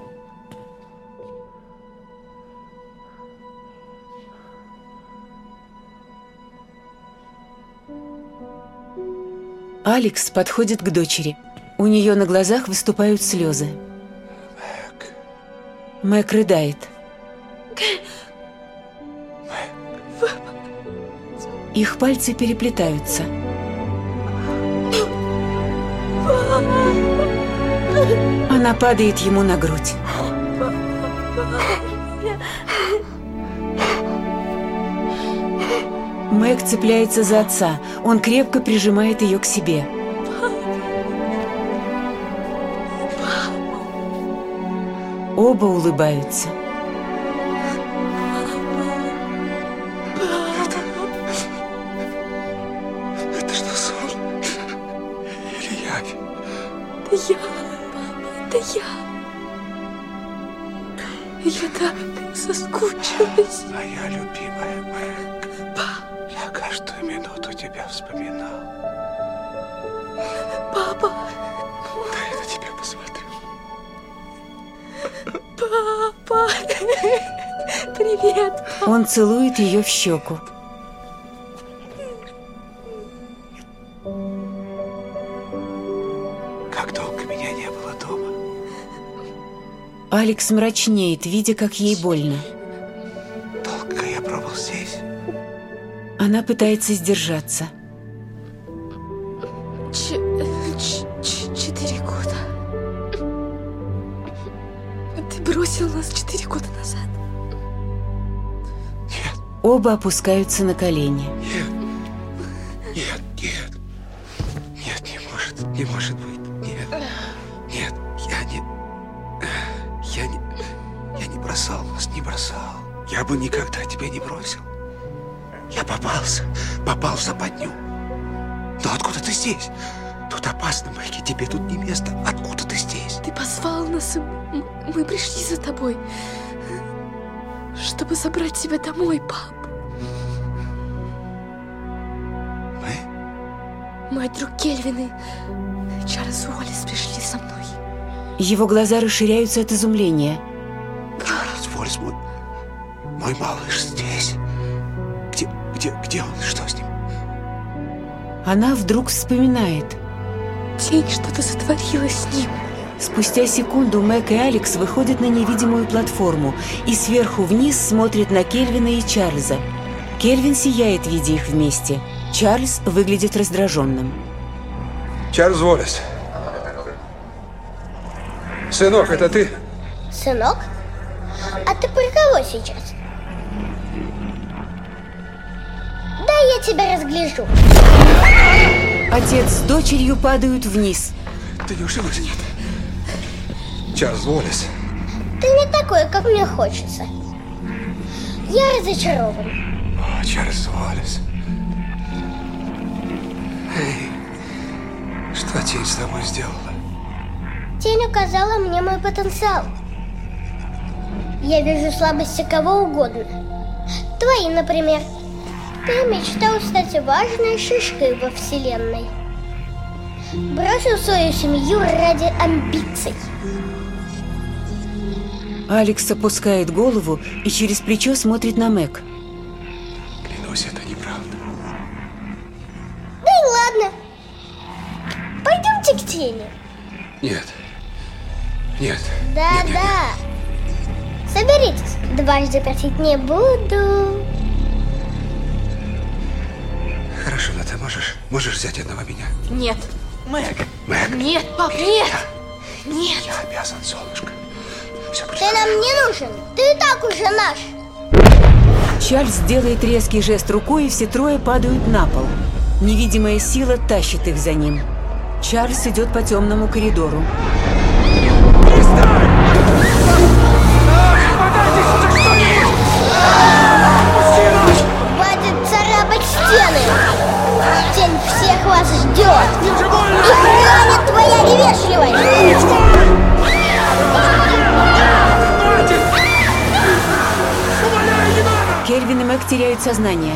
[SPEAKER 1] Алекс подходит к дочери. У нее на глазах выступают слезы.
[SPEAKER 15] Мэг.
[SPEAKER 1] Мэг рыдает.
[SPEAKER 15] Мэг.
[SPEAKER 1] Их пальцы переплетаются. Она падает ему на грудь. Мэг цепляется за отца. Он крепко прижимает ее к себе. Оба улыбаются.
[SPEAKER 15] Это что, сон? Или явь?
[SPEAKER 18] Это я, папа, это я. Я так соскучилась.
[SPEAKER 15] Моя любимая Мэг. Я каждую минуту тебя вспоминал.
[SPEAKER 18] Папа.
[SPEAKER 15] Дай я на тебя посмотрю.
[SPEAKER 18] Папа. Привет, папа.
[SPEAKER 1] Он целует ее в щеку.
[SPEAKER 15] Как долго меня не было дома?
[SPEAKER 1] Алекс мрачнеет, видя, как ей больно.
[SPEAKER 15] Долго я пробыл здесь?
[SPEAKER 1] Она пытается сдержаться.
[SPEAKER 18] Ч- ч- ч- четыре года. Ты бросил нас четыре года назад.
[SPEAKER 1] Оба опускаются на колени.
[SPEAKER 15] Нет, нет, нет. Нет, не может, не может быть. Нет, нет, я не... Я не... Я не бросал вас, не бросал. Я бы никогда тебя не бросил. Я попался, попал в западню. Но откуда ты здесь? Тут опасно, Мэгги, тебе тут не место. Откуда ты здесь?
[SPEAKER 18] Ты позвал нас, и м- мы пришли за тобой, чтобы забрать тебя домой, пап. Мы? Мой друг Кельвин и Чарльз Уоллес пришли со мной.
[SPEAKER 1] Его глаза расширяются от изумления.
[SPEAKER 15] Чарльз Уоллес, мой, мой малыш здесь. Где, где, где он? Что с ним?
[SPEAKER 1] Она вдруг вспоминает.
[SPEAKER 18] Тень что-то сотворила с ним.
[SPEAKER 1] Спустя секунду Мэг и Алекс выходят на невидимую платформу и сверху вниз смотрят на Кельвина и Чарльза. Кельвин сияет, видя их вместе. Чарльз выглядит раздраженным.
[SPEAKER 11] Чарльз Уоллес. Сынок, это ты?
[SPEAKER 3] Сынок? А ты про кого сейчас? Дай я тебя разгляжу.
[SPEAKER 1] Отец с дочерью падают вниз.
[SPEAKER 11] Ты не ушиблась? Нет. Чарльз Уоллес.
[SPEAKER 3] Ты не такой, как мне хочется. Я разочарован.
[SPEAKER 15] О, Чарльз Уоллес. Эй, что тень с тобой сделала?
[SPEAKER 3] Тень указала мне мой потенциал. Я вижу слабости кого угодно. Твои, например. Ты мечтал стать важной шишкой во Вселенной. Бросил свою семью ради амбиций.
[SPEAKER 1] Алекс опускает голову и через плечо смотрит на Мэг.
[SPEAKER 15] Клянусь, это неправда.
[SPEAKER 3] Да и ладно. Пойдемте к тени.
[SPEAKER 11] Нет. Нет.
[SPEAKER 3] Да,
[SPEAKER 11] нет, нет,
[SPEAKER 3] да. Нет. Соберитесь. Дважды просить не буду.
[SPEAKER 15] Хорошо, но ты можешь, можешь взять одного меня?
[SPEAKER 18] Нет.
[SPEAKER 15] Мэг. Мэг.
[SPEAKER 18] Нет, пап, нет. Нет.
[SPEAKER 15] Я обязан, солнышко. Все будет
[SPEAKER 3] Ты нам не нужен. Ты и так уже наш.
[SPEAKER 1] Чарльз делает резкий жест рукой, и все трое падают на пол. Невидимая сила тащит их за ним. Чарльз идет по темному коридору.
[SPEAKER 3] Хватит царапать стены. Тень всех вас ждет. Их ранит твоя невежливость.
[SPEAKER 1] Кельвин и Мэг теряют сознание.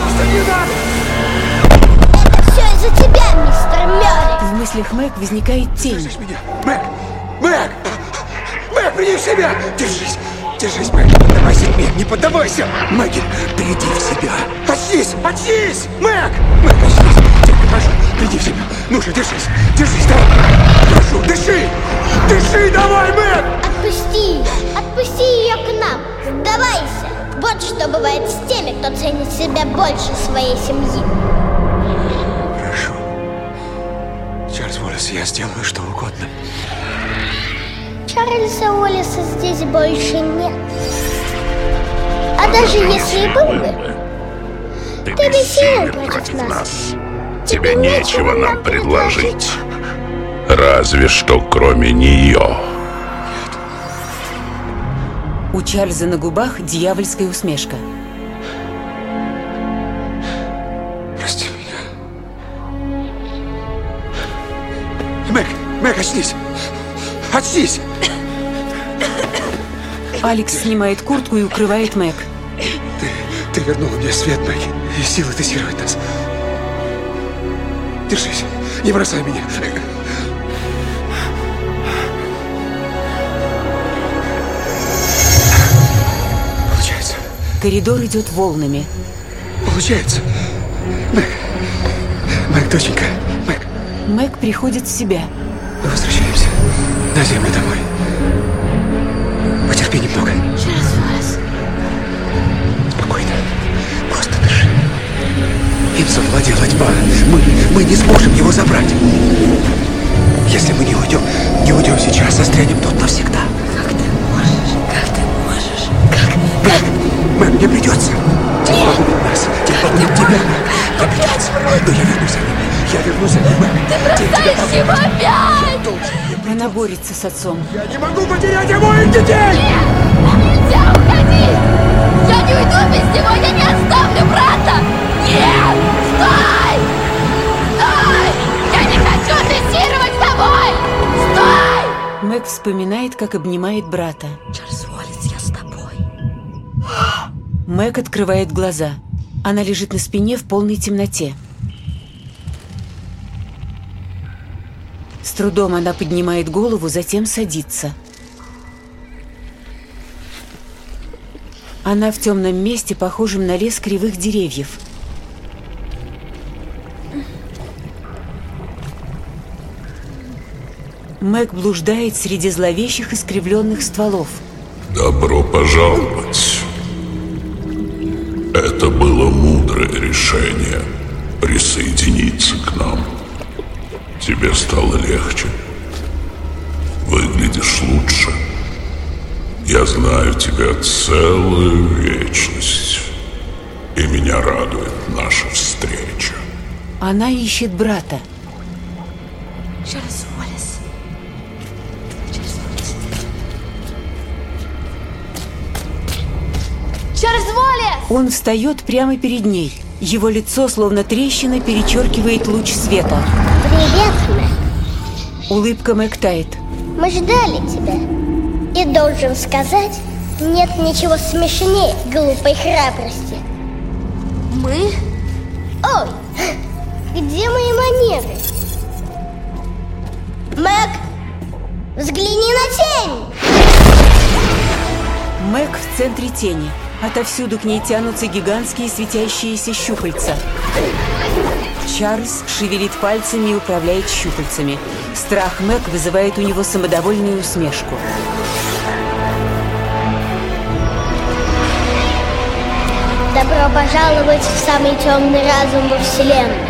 [SPEAKER 3] Это все из-за тебя, мистер Мёрри.
[SPEAKER 1] В мыслях Мэг возникает тень.
[SPEAKER 15] Мэг! Мэг! Мэг, приди в себя! Держись! Держись, Мэг! Не поддавайся, Мэг! Не поддавайся! Мэгги, приди в себя! Очнись! Очнись! Мэг! Мэг, очнись! Тихо, прошу, приди в себя! Ну же, держись! Держись, давай! Прошу, дыши! Дыши, давай, Мэг!
[SPEAKER 3] Отпусти! Отпусти ее к нам! Сдавайся! Вот что бывает с теми, кто ценит себя больше своей семьи.
[SPEAKER 15] Прошу. Чарльз Уоллес, я сделаю что угодно.
[SPEAKER 3] Чарльза Уоллеса здесь больше нет. А даже если и был бы, Ты бессилен против нас.
[SPEAKER 20] Тебе нечего нам предложить. Разве что кроме нее.
[SPEAKER 1] У Чарльза на губах дьявольская усмешка.
[SPEAKER 11] Прости меня. Мэг, Мэг, очнись! Очнись!
[SPEAKER 1] Алекс снимает куртку и укрывает Мэг.
[SPEAKER 11] Ты, ты вернула мне свет, Мэг, и силы тестировать нас. Держись, не бросай меня. Получается.
[SPEAKER 1] Коридор идет волнами.
[SPEAKER 11] Получается. Мэг, Мэг, доченька, Мэг.
[SPEAKER 1] Мэг приходит в себя.
[SPEAKER 11] Мы возвращаемся на землю домой. Потерпи немного. Спокойно. Просто дыши. Им завладела тьма. Мы, мы не сможем его забрать. Если мы не уйдем, не уйдем сейчас, застрянем тут навсегда.
[SPEAKER 18] Как ты можешь? Как ты можешь? Как?
[SPEAKER 11] Мэг, Мэг, мне придется. Тьма погубит нас. Тьма погубит тебя. Мне придется. Но я вернусь за ним. Я вернусь за ним, Мэг.
[SPEAKER 4] Ты бросаешь его опять!
[SPEAKER 1] Она борется с отцом.
[SPEAKER 11] Я не могу потерять обоих детей!
[SPEAKER 4] Нет! Нельзя уходить! Я не уйду без него! Я не оставлю брата! Нет! Стой! Стой! Я не хочу тестировать с тобой! Стой!
[SPEAKER 1] Мэг вспоминает, как обнимает брата.
[SPEAKER 18] Чарльз Уоллес, я с тобой.
[SPEAKER 1] Мэг открывает глаза. Она лежит на спине в полной темноте. С трудом она поднимает голову, затем садится. Она в темном месте, похожем на лес кривых деревьев. Мэг блуждает среди зловещих искривленных стволов.
[SPEAKER 20] Добро пожаловать. Это было мудрое решение — присоединиться к нам. Тебе стало легче. Выглядишь лучше. Я знаю тебя целую вечность. И меня радует наша встреча.
[SPEAKER 1] Она ищет брата.
[SPEAKER 18] Чарльз Уоллес.
[SPEAKER 4] Чарльз Уоллес!
[SPEAKER 1] Он встает прямо перед ней. Его лицо, словно трещина, перечеркивает луч света.
[SPEAKER 3] Привет, Мэг.
[SPEAKER 1] Улыбка Мэг тает.
[SPEAKER 3] Мы ждали тебя. И должен сказать, нет ничего смешнее глупой храбрости.
[SPEAKER 4] Мы?
[SPEAKER 3] Ой, где мои манеры? Мэг, взгляни на тень!
[SPEAKER 1] Мэг в центре тени. Отовсюду к ней тянутся гигантские светящиеся щупальца. Чарльз шевелит пальцами и управляет щупальцами. Страх Мэг вызывает у него самодовольную усмешку.
[SPEAKER 3] Добро пожаловать в самый темный разум во Вселенной.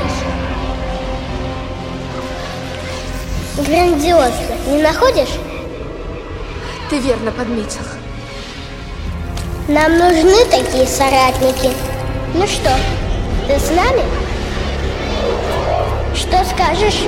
[SPEAKER 3] Грандиозно, не находишь?
[SPEAKER 18] Ты верно подметил.
[SPEAKER 3] Нам нужны такие соратники. Ну что, ты с нами? Что скажешь?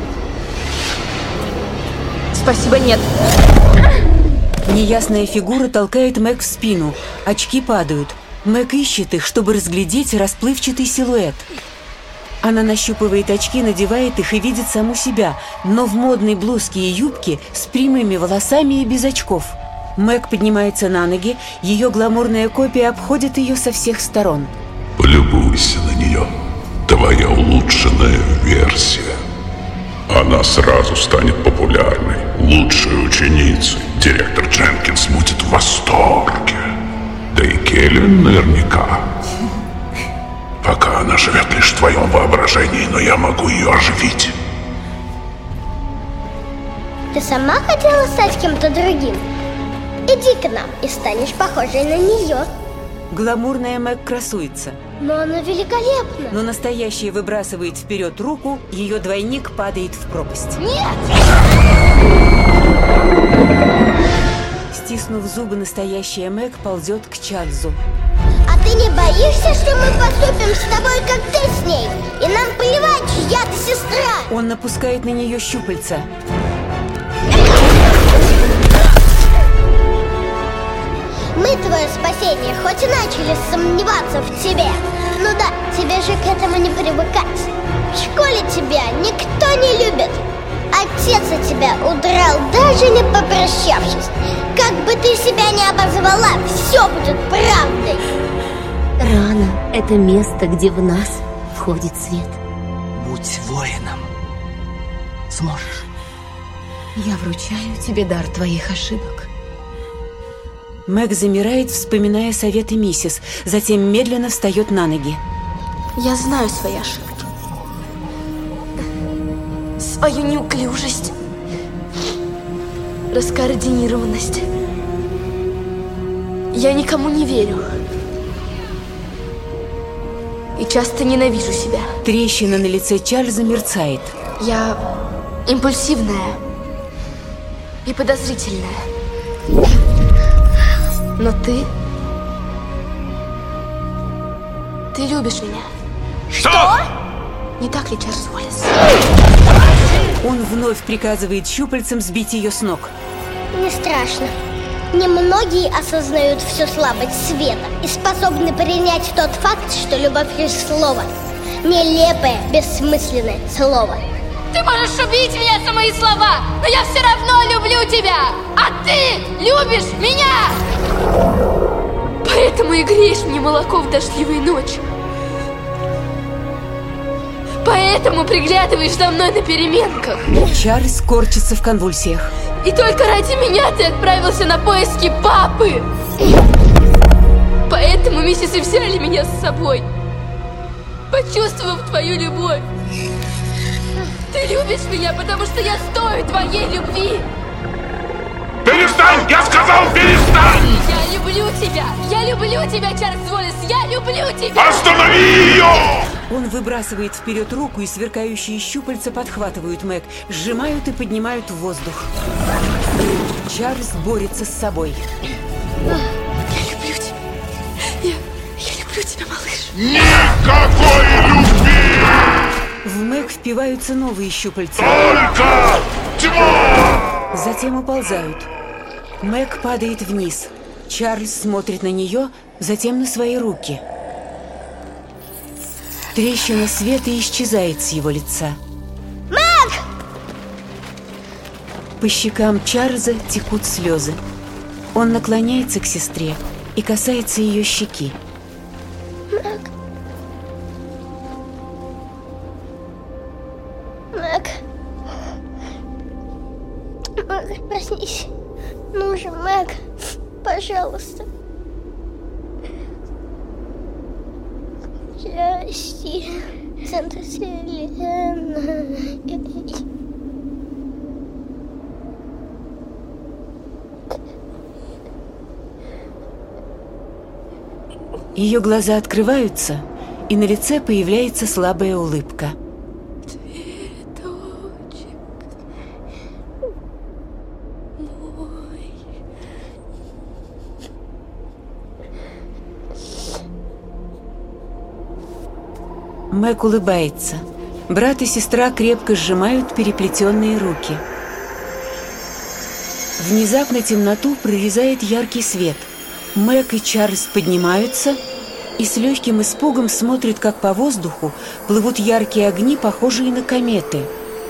[SPEAKER 18] Спасибо, нет.
[SPEAKER 1] Неясная фигура толкает Мэг в спину. Очки падают. Мэг ищет их, чтобы разглядеть расплывчатый силуэт. Она нащупывает очки, надевает их и видит саму себя, но в модной блузке и юбке с прямыми волосами и без очков. Мэг поднимается на ноги, ее гламурная копия обходит ее со всех сторон.
[SPEAKER 20] Полюбуйся на нее. Твоя улучшенная версия. Она сразу станет популярной, лучшей ученицей. Директор Дженкинс будет в восторге. Да и Келлен наверняка. Пока она живет лишь в твоем воображении, но я могу ее оживить.
[SPEAKER 3] Ты сама хотела стать кем-то другим? Иди к нам и станешь похожей на нее.
[SPEAKER 1] Гламурная Мэг красуется.
[SPEAKER 3] Но она великолепна.
[SPEAKER 1] Но настоящая выбрасывает вперед руку, ее двойник падает в пропасть.
[SPEAKER 4] Нет!
[SPEAKER 1] Стиснув зубы, настоящая Мэг ползет к Чарльзу.
[SPEAKER 3] А ты Ты не боишься, что мы поступим с тобой, как ты с ней? И нам плевать, чья ты сестра?
[SPEAKER 1] Он напускает на нее щупальца.
[SPEAKER 3] Мы твое спасение, хоть и начали сомневаться в тебе. Ну да, тебе же к этому не привыкать. В школе тебя никто не любит. Отец от тебя удрал, даже не попрощавшись. Как бы ты себя ни обозвала, все будет правдой.
[SPEAKER 13] Рана — это место, где в нас входит свет.
[SPEAKER 14] Будь воином. Сможешь.
[SPEAKER 9] Я вручаю тебе дар твоих ошибок.
[SPEAKER 1] Мэг замирает, вспоминая советы миссис, затем медленно встает на ноги.
[SPEAKER 18] Я знаю свои ошибки. Свою неуклюжесть. Раскоординированность. Я никому не верю. И часто ненавижу себя.
[SPEAKER 1] Трещина на лице Чарльза мерцает.
[SPEAKER 18] Я импульсивная и подозрительная. Но ты... Ты любишь меня.
[SPEAKER 3] Что?
[SPEAKER 18] Не так ли, Чарльз Уоллес?
[SPEAKER 1] Он вновь приказывает щупальцам сбить ее с ног.
[SPEAKER 3] Не страшно. Немногие осознают всю слабость света и способны принять тот факт, что любовь лишь слово. Нелепое, бессмысленное слово.
[SPEAKER 4] Ты можешь убить меня за мои слова, но я все равно люблю тебя! А ты любишь меня!
[SPEAKER 18] Поэтому и греешь мне молоко в дождливые ночи. Поэтому приглядываешь за мной на переменках.
[SPEAKER 1] Чарльз корчится в конвульсиях.
[SPEAKER 18] И только ради меня ты отправился на поиски папы. Поэтому миссисы взяли меня с собой, почувствовав твою любовь. Ты любишь меня, потому что я стою твоей любви.
[SPEAKER 20] Перестань! Я сказал, перестань!
[SPEAKER 18] Я люблю тебя! Я люблю тебя, Чарльз Уоллес! Я люблю тебя!
[SPEAKER 20] Останови ее!
[SPEAKER 1] Он выбрасывает вперед руку, и сверкающие щупальца подхватывают Мэг, сжимают и поднимают в воздух. Чарльз борется с собой.
[SPEAKER 18] Я люблю тебя. Я, я люблю тебя, малыш.
[SPEAKER 20] Никакой любви!
[SPEAKER 1] В Мэг впиваются новые щупальца.
[SPEAKER 20] Только тьма!
[SPEAKER 1] Затем уползают. Мэг падает вниз. Чарльз смотрит на нее, затем на свои руки. Трещина света исчезает с его лица.
[SPEAKER 3] Мэг!
[SPEAKER 1] По щекам Чарльза текут слезы. Он наклоняется к сестре и касается ее щеки.
[SPEAKER 3] Мэг. Мэг. Мэг, проснись. Ну же, Мэг, пожалуйста. Счастье, центр вселенной.
[SPEAKER 1] Ее глаза открываются, и на лице появляется слабая улыбка. Мэг улыбается. Брат и сестра крепко сжимают переплетенные руки. Внезапно темноту прорезает яркий свет. Мэг и Чарльз поднимаются и с легким испугом смотрят, как по воздуху плывут яркие огни, похожие на кометы.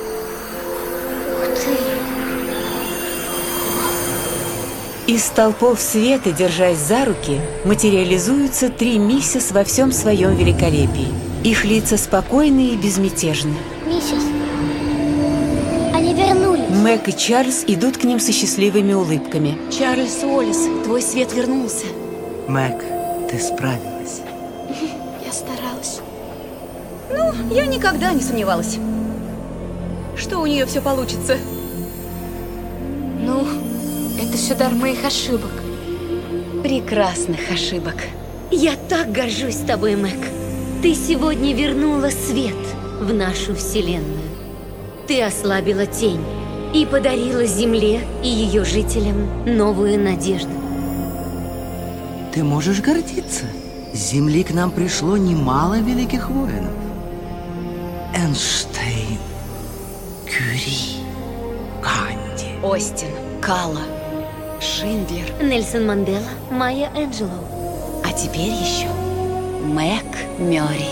[SPEAKER 1] Из столпов света, держась за руки, материализуются три миссис во всем своем великолепии. Их лица спокойны и безмятежны.
[SPEAKER 3] Миссис, они вернулись.
[SPEAKER 1] Мэг и Чарльз идут к ним со счастливыми улыбками.
[SPEAKER 9] Чарльз Уоллес, твой свет вернулся.
[SPEAKER 14] Мэг, ты справилась.
[SPEAKER 18] Я старалась.
[SPEAKER 10] Ну, я никогда не сомневалась, что у нее все получится.
[SPEAKER 18] Ну, это все дар моих ошибок.
[SPEAKER 10] Прекрасных ошибок.
[SPEAKER 13] Я так горжусь тобой, Мэг. Ты сегодня вернула свет в нашу вселенную. Ты ослабила тень и подарила Земле и ее жителям новую надежду.
[SPEAKER 14] Ты можешь гордиться С Земли к нам пришло немало великих воинов. Эйнштейн, Кюри, Ганди,
[SPEAKER 10] Остин, Калла, Шиндлер,
[SPEAKER 13] Нельсон Мандела, Майя Энджелоу.
[SPEAKER 10] А теперь еще Мэг Мёрри.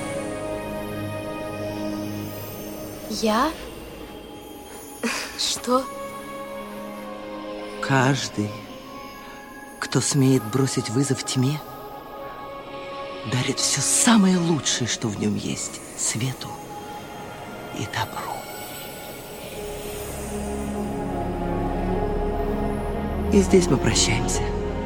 [SPEAKER 18] Я? Что?
[SPEAKER 14] Каждый, кто смеет бросить вызов тьме, дарит все самое лучшее, что в нем есть, свету и добру. И здесь мы прощаемся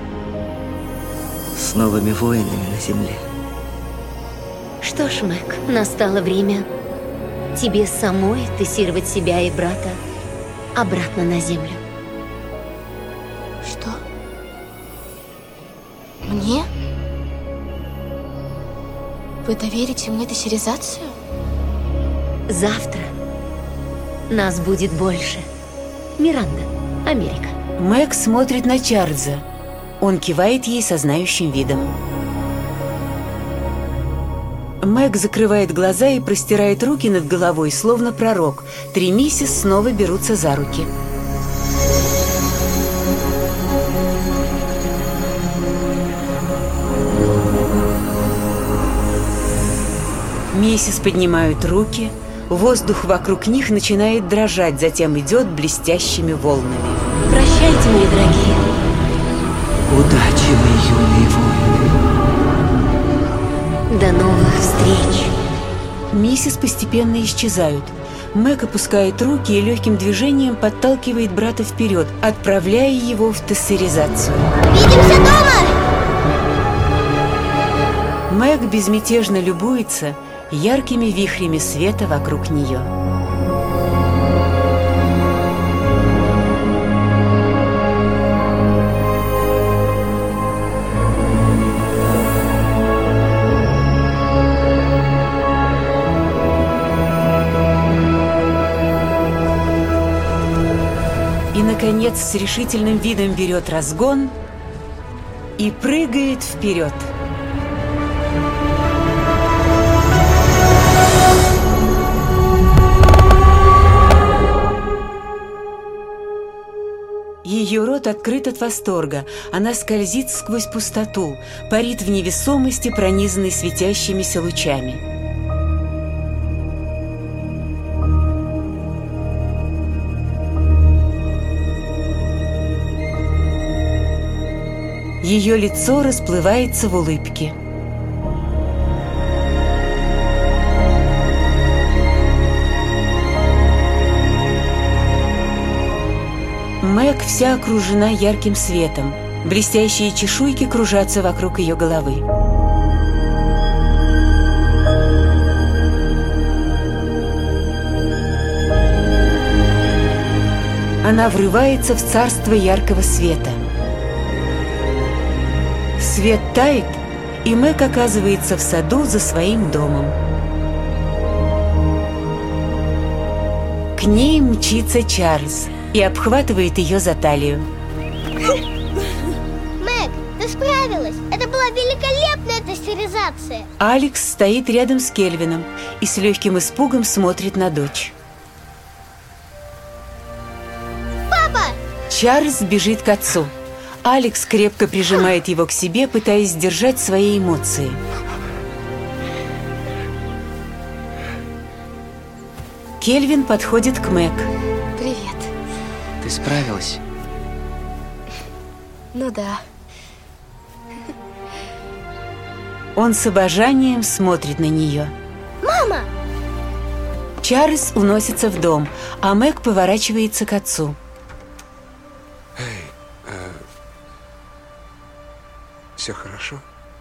[SPEAKER 14] с новыми воинами на земле.
[SPEAKER 13] Что ж, Мэг, настало время тебе самой тессировать себя и брата обратно на землю.
[SPEAKER 18] Что? Мне? Вы доверите мне тессеризацию?
[SPEAKER 13] Завтра нас будет больше. Миранда, Америка.
[SPEAKER 1] Мэг смотрит на Чарльза. Он кивает ей со знающим видом. Мэг закрывает глаза и простирает руки над головой, словно пророк. Три миссис снова берутся за руки. Миссис поднимают руки. Воздух вокруг них начинает дрожать, затем идет блестящими волнами.
[SPEAKER 13] Прощайте, мои дорогие.
[SPEAKER 14] Удачи, мои юные воины.
[SPEAKER 13] До новых встреч.
[SPEAKER 1] Миссис постепенно исчезают. Мэг опускает руки и легким движением подталкивает брата вперед, отправляя его в тессеризацию.
[SPEAKER 3] Увидимся дома!
[SPEAKER 1] Мэг безмятежно любуется яркими вихрями света вокруг нее. И, наконец, с решительным видом берет разгон и прыгает вперед. Ее рот открыт от восторга. Она скользит сквозь пустоту, парит в невесомости, пронизанной светящимися лучами. Ее лицо расплывается в улыбке. Мэг вся окружена ярким светом. Блестящие чешуйки кружатся вокруг ее головы. Она врывается в царство яркого света. Свет тает, и Мэг оказывается в саду за своим домом. К ней мчится Чарльз и обхватывает ее за талию.
[SPEAKER 3] Мэг, ты справилась! Это была великолепная тессеризация!
[SPEAKER 1] Алекс стоит рядом с Кельвином и с легким испугом смотрит на дочь.
[SPEAKER 3] Папа!
[SPEAKER 1] Чарльз бежит к отцу. Алекс крепко прижимает его к себе, пытаясь сдержать свои эмоции. Кельвин подходит к Мэг.
[SPEAKER 18] Привет.
[SPEAKER 12] Ты справилась?
[SPEAKER 18] Ну да.
[SPEAKER 1] Он с обожанием смотрит на нее.
[SPEAKER 3] Мама!
[SPEAKER 1] Чарльз уносится в дом, а Мэг поворачивается к отцу.
[SPEAKER 15] Эй, а... все хорошо?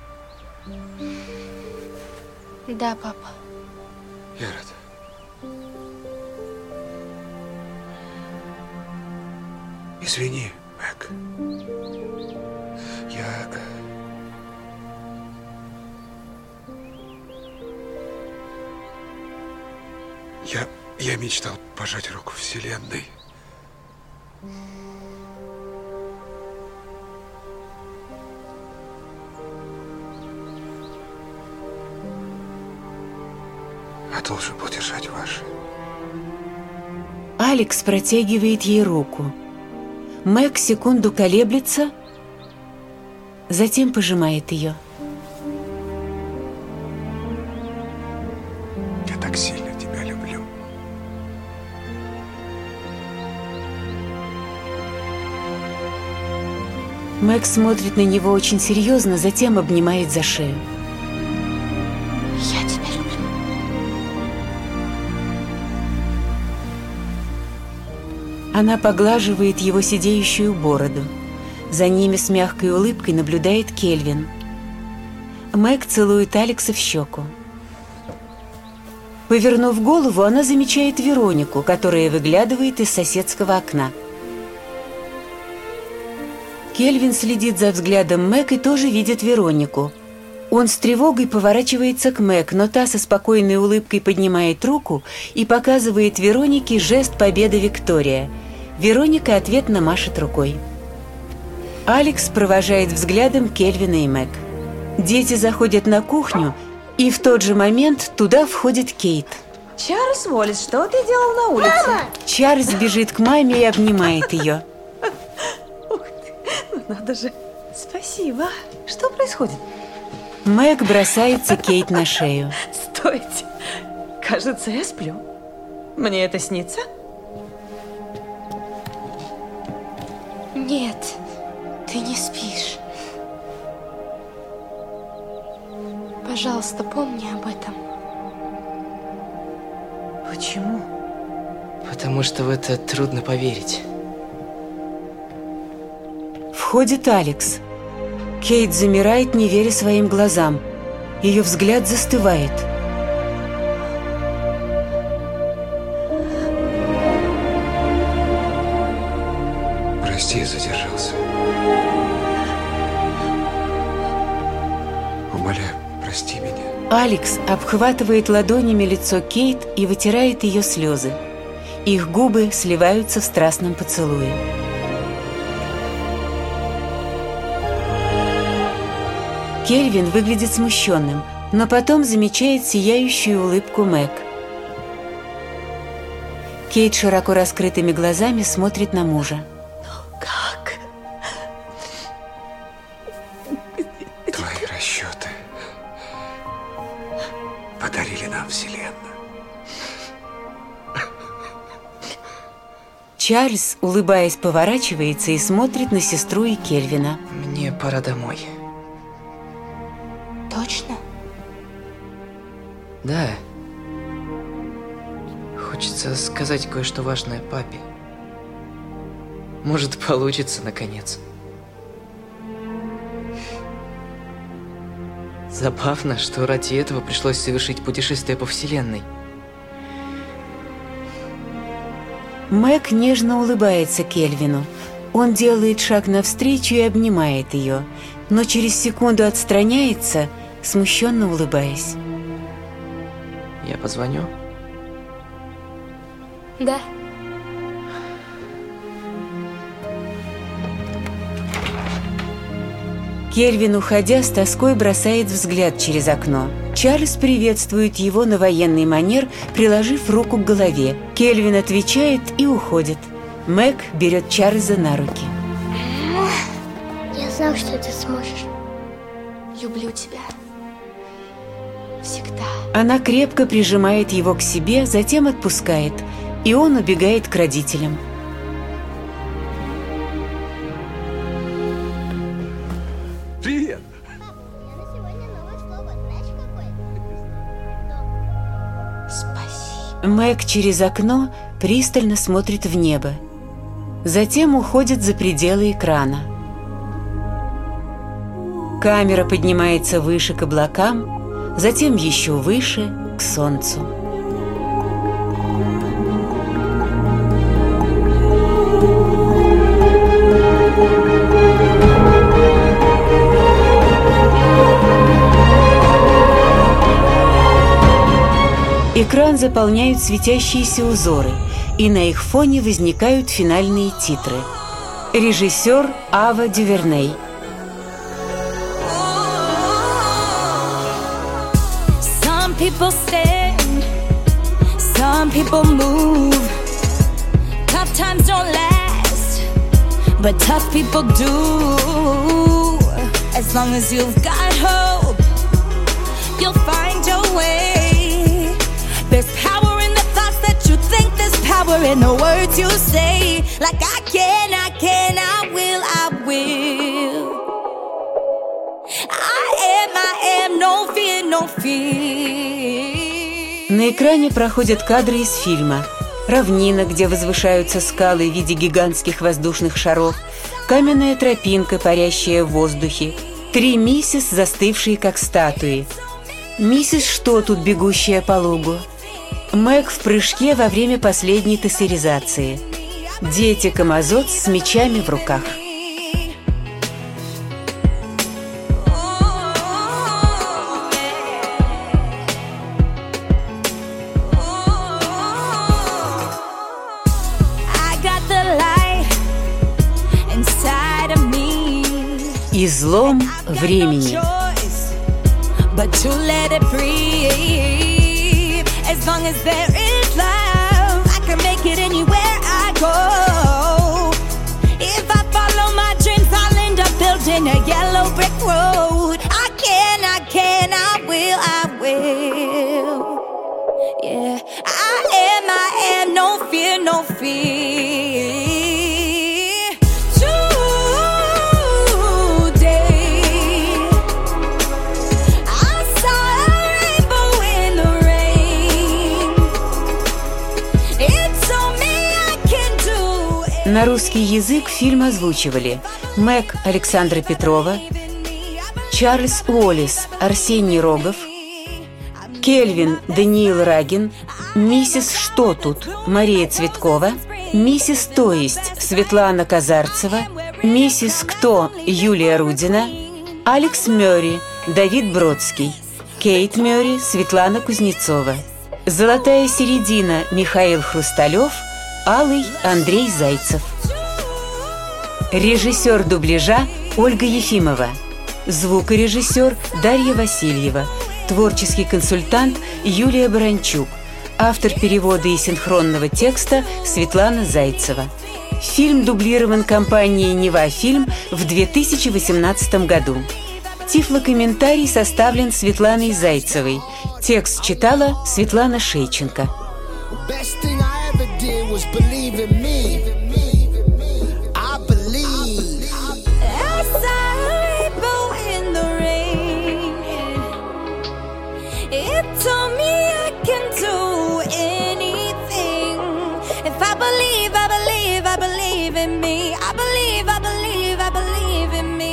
[SPEAKER 18] Да, папа.
[SPEAKER 15] Я рад. Извини, Мэг. Я... Я... Я мечтал пожать руку Вселенной. а должен был держать ваши.
[SPEAKER 1] Алекс протягивает ей руку. Мэг секунду колеблется, затем пожимает ее.
[SPEAKER 15] Я так сильно тебя люблю.
[SPEAKER 1] Мэг смотрит на него очень серьезно, затем обнимает за шею.
[SPEAKER 18] Я тебя люблю.
[SPEAKER 1] Она поглаживает его сидеющую бороду. За ними с мягкой улыбкой наблюдает Кельвин. Мэг целует Алекса в щеку. Повернув голову, она замечает Веронику, которая выглядывает из соседского окна. Кельвин следит за взглядом Мэг и тоже видит Веронику. Он с тревогой поворачивается к Мэг, но та со спокойной улыбкой поднимает руку и показывает Веронике жест победы Виктория. Вероника ответно машет рукой. Алекс провожает взглядом Кельвина и Мэг. Дети заходят на кухню, и в тот же момент туда входит Кейт.
[SPEAKER 9] Чарльз Уоллес, что ты делал на улице?
[SPEAKER 3] Мама!
[SPEAKER 1] Чарльз бежит к маме и обнимает ее.
[SPEAKER 9] Ух ты, ну надо же. Спасибо. Что происходит?
[SPEAKER 1] Мэг бросается Кейт на шею.
[SPEAKER 9] Стойте. Кажется, я сплю. Мне это снится?
[SPEAKER 18] Нет, ты не спишь. Пожалуйста, помни об этом.
[SPEAKER 12] Почему? Потому что в это трудно поверить.
[SPEAKER 1] Входит Алекс. Кейт замирает, не веря своим глазам. Ее взгляд застывает.
[SPEAKER 15] Прости, я задержался. Умоляю, прости меня.
[SPEAKER 1] Алекс обхватывает ладонями лицо Кейт и вытирает ее слезы. Их губы сливаются в страстном поцелуе. Кельвин выглядит смущенным, но потом замечает сияющую улыбку Мэг. Кейт широко раскрытыми глазами смотрит на мужа.
[SPEAKER 9] Как?
[SPEAKER 15] Твои расчеты подарили нам Вселенную.
[SPEAKER 1] Чарльз, улыбаясь, поворачивается и смотрит на сестру и Кельвина.
[SPEAKER 12] Мне пора домой.
[SPEAKER 18] Точно?
[SPEAKER 12] Да. Хочется сказать кое-что важное папе. Может, получится, наконец. Забавно, что ради этого пришлось совершить путешествие по Вселенной.
[SPEAKER 1] Мэг нежно улыбается Кельвину. Он делает шаг навстречу и обнимает ее, но через секунду отстраняется, смущенно улыбаясь.
[SPEAKER 12] Я позвоню?
[SPEAKER 18] Да.
[SPEAKER 1] Кельвин, уходя, с тоской бросает взгляд через окно. Чарльз приветствует его на военный манер, приложив руку к голове. Кельвин отвечает и уходит. Мэг берет Чарльза на руки.
[SPEAKER 3] Я знал, что ты сможешь.
[SPEAKER 18] Люблю тебя. Всегда.
[SPEAKER 1] Она крепко прижимает его к себе, затем отпускает, и он убегает к родителям.
[SPEAKER 15] Привет!
[SPEAKER 18] Спасибо.
[SPEAKER 1] Мэг через окно пристально смотрит в небо. Затем уходит за пределы экрана. Камера поднимается выше к облакам, затем еще выше к солнцу. Экран заполняют светящиеся узоры, и на их фоне возникают финальные титры. Режиссер Ава Дюверней.
[SPEAKER 4] Some people stand Some people move. Tough times don't last, but tough people do. As long as you've got hope, you'll find your way. There's power in the thoughts that you think. There's power in the words you say. Like I can, I can, I will, I will. I am, I am, no fear, no fear.
[SPEAKER 1] На экране проходят кадры из фильма. Равнина, где возвышаются скалы в виде гигантских воздушных шаров, каменная тропинка, парящая в воздухе, три миссис, застывшие как статуи. Миссис Что тут, бегущая по лугу? Мэг в прыжке во время последней тессеризации. Дети Камазот с мечами в руках. Излом времени.
[SPEAKER 4] But to let it breathe. As long as there is love, I can make it anywhere I go. If I follow my dreams, I'll end up building a yellow brick road. I can, I can, I will, I will. Yeah, I am, I am, no fear, no fear.
[SPEAKER 1] На русский язык фильм озвучивали Мэг Александра Петрова, Чарльз Уоллес Арсений Рогов, Кельвин Даниил Рагин, миссис Что тут Мария Цветкова, миссис То есть Светлана Казарцева, миссис Кто Юлия Рудина, Алекс Мёрри Давид Бродский, Кейт Мёрри Светлана Кузнецова, Золотая середина Михаил Хрусталев, Алый Андрей Зайцев. Режиссер дубляжа Ольга Ефимова. Звукорежиссер Дарья Васильева. Творческий консультант Юлия Баранчук. Автор перевода и синхронного текста Светлана Зайцева. Фильм дублирован компанией «Нева Фильм» в две тысячи восемнадцатом году. Тифлокомментарий составлен Светланой Зайцевой. Текст читала Светлана Шейченко.
[SPEAKER 21] Was believe in me. I believe.
[SPEAKER 4] As I rainbow in the rain, it told me I can do anything. If I believe, I believe, I believe in me. I believe, I believe, I believe in me.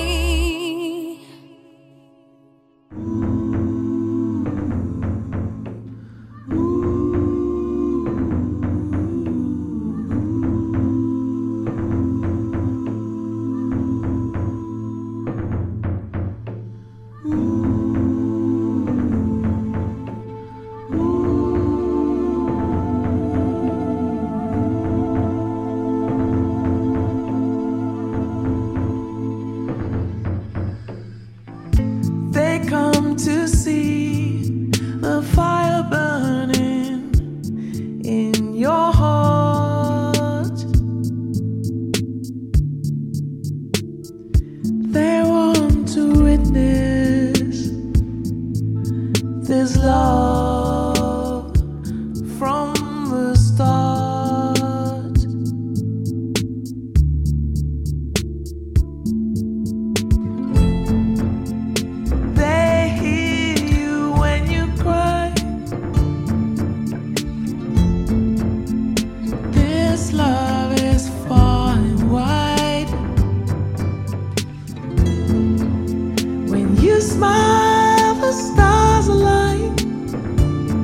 [SPEAKER 21] Smile, the stars align.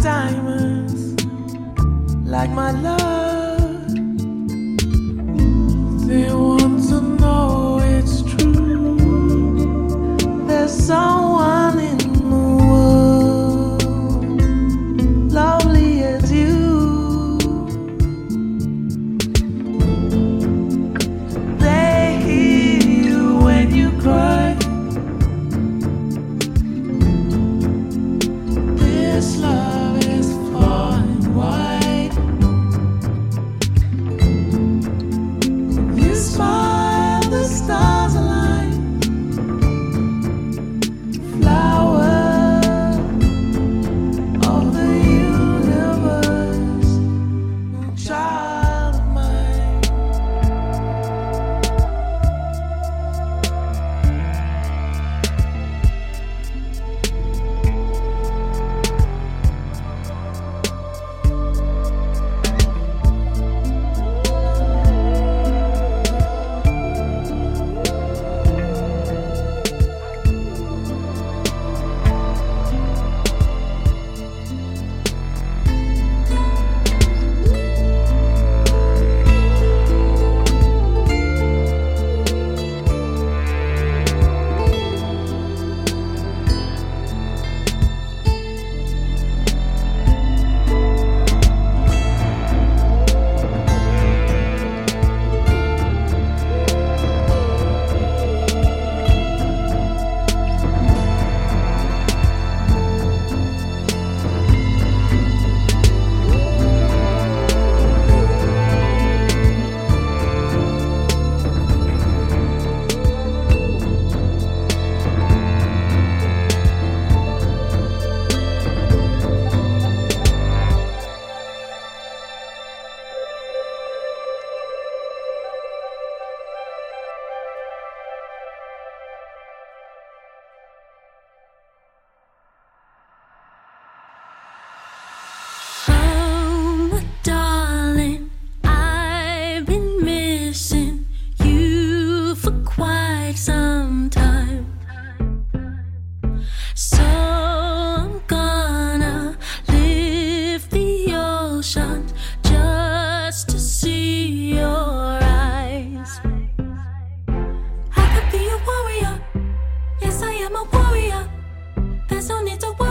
[SPEAKER 5] diamonds, like my love. They want to know it's true. There's someone in the world lovely as you. They hear you when you cry. This love is far and wide. You smile, the stars align. Flower of the universe, child of mine.
[SPEAKER 22] Oh, darling, I've been missing you for quite some time. So I'm gonna lift the ocean just to see your eyes. I could be a warrior. Yes, I am a warrior. There's no need to worry.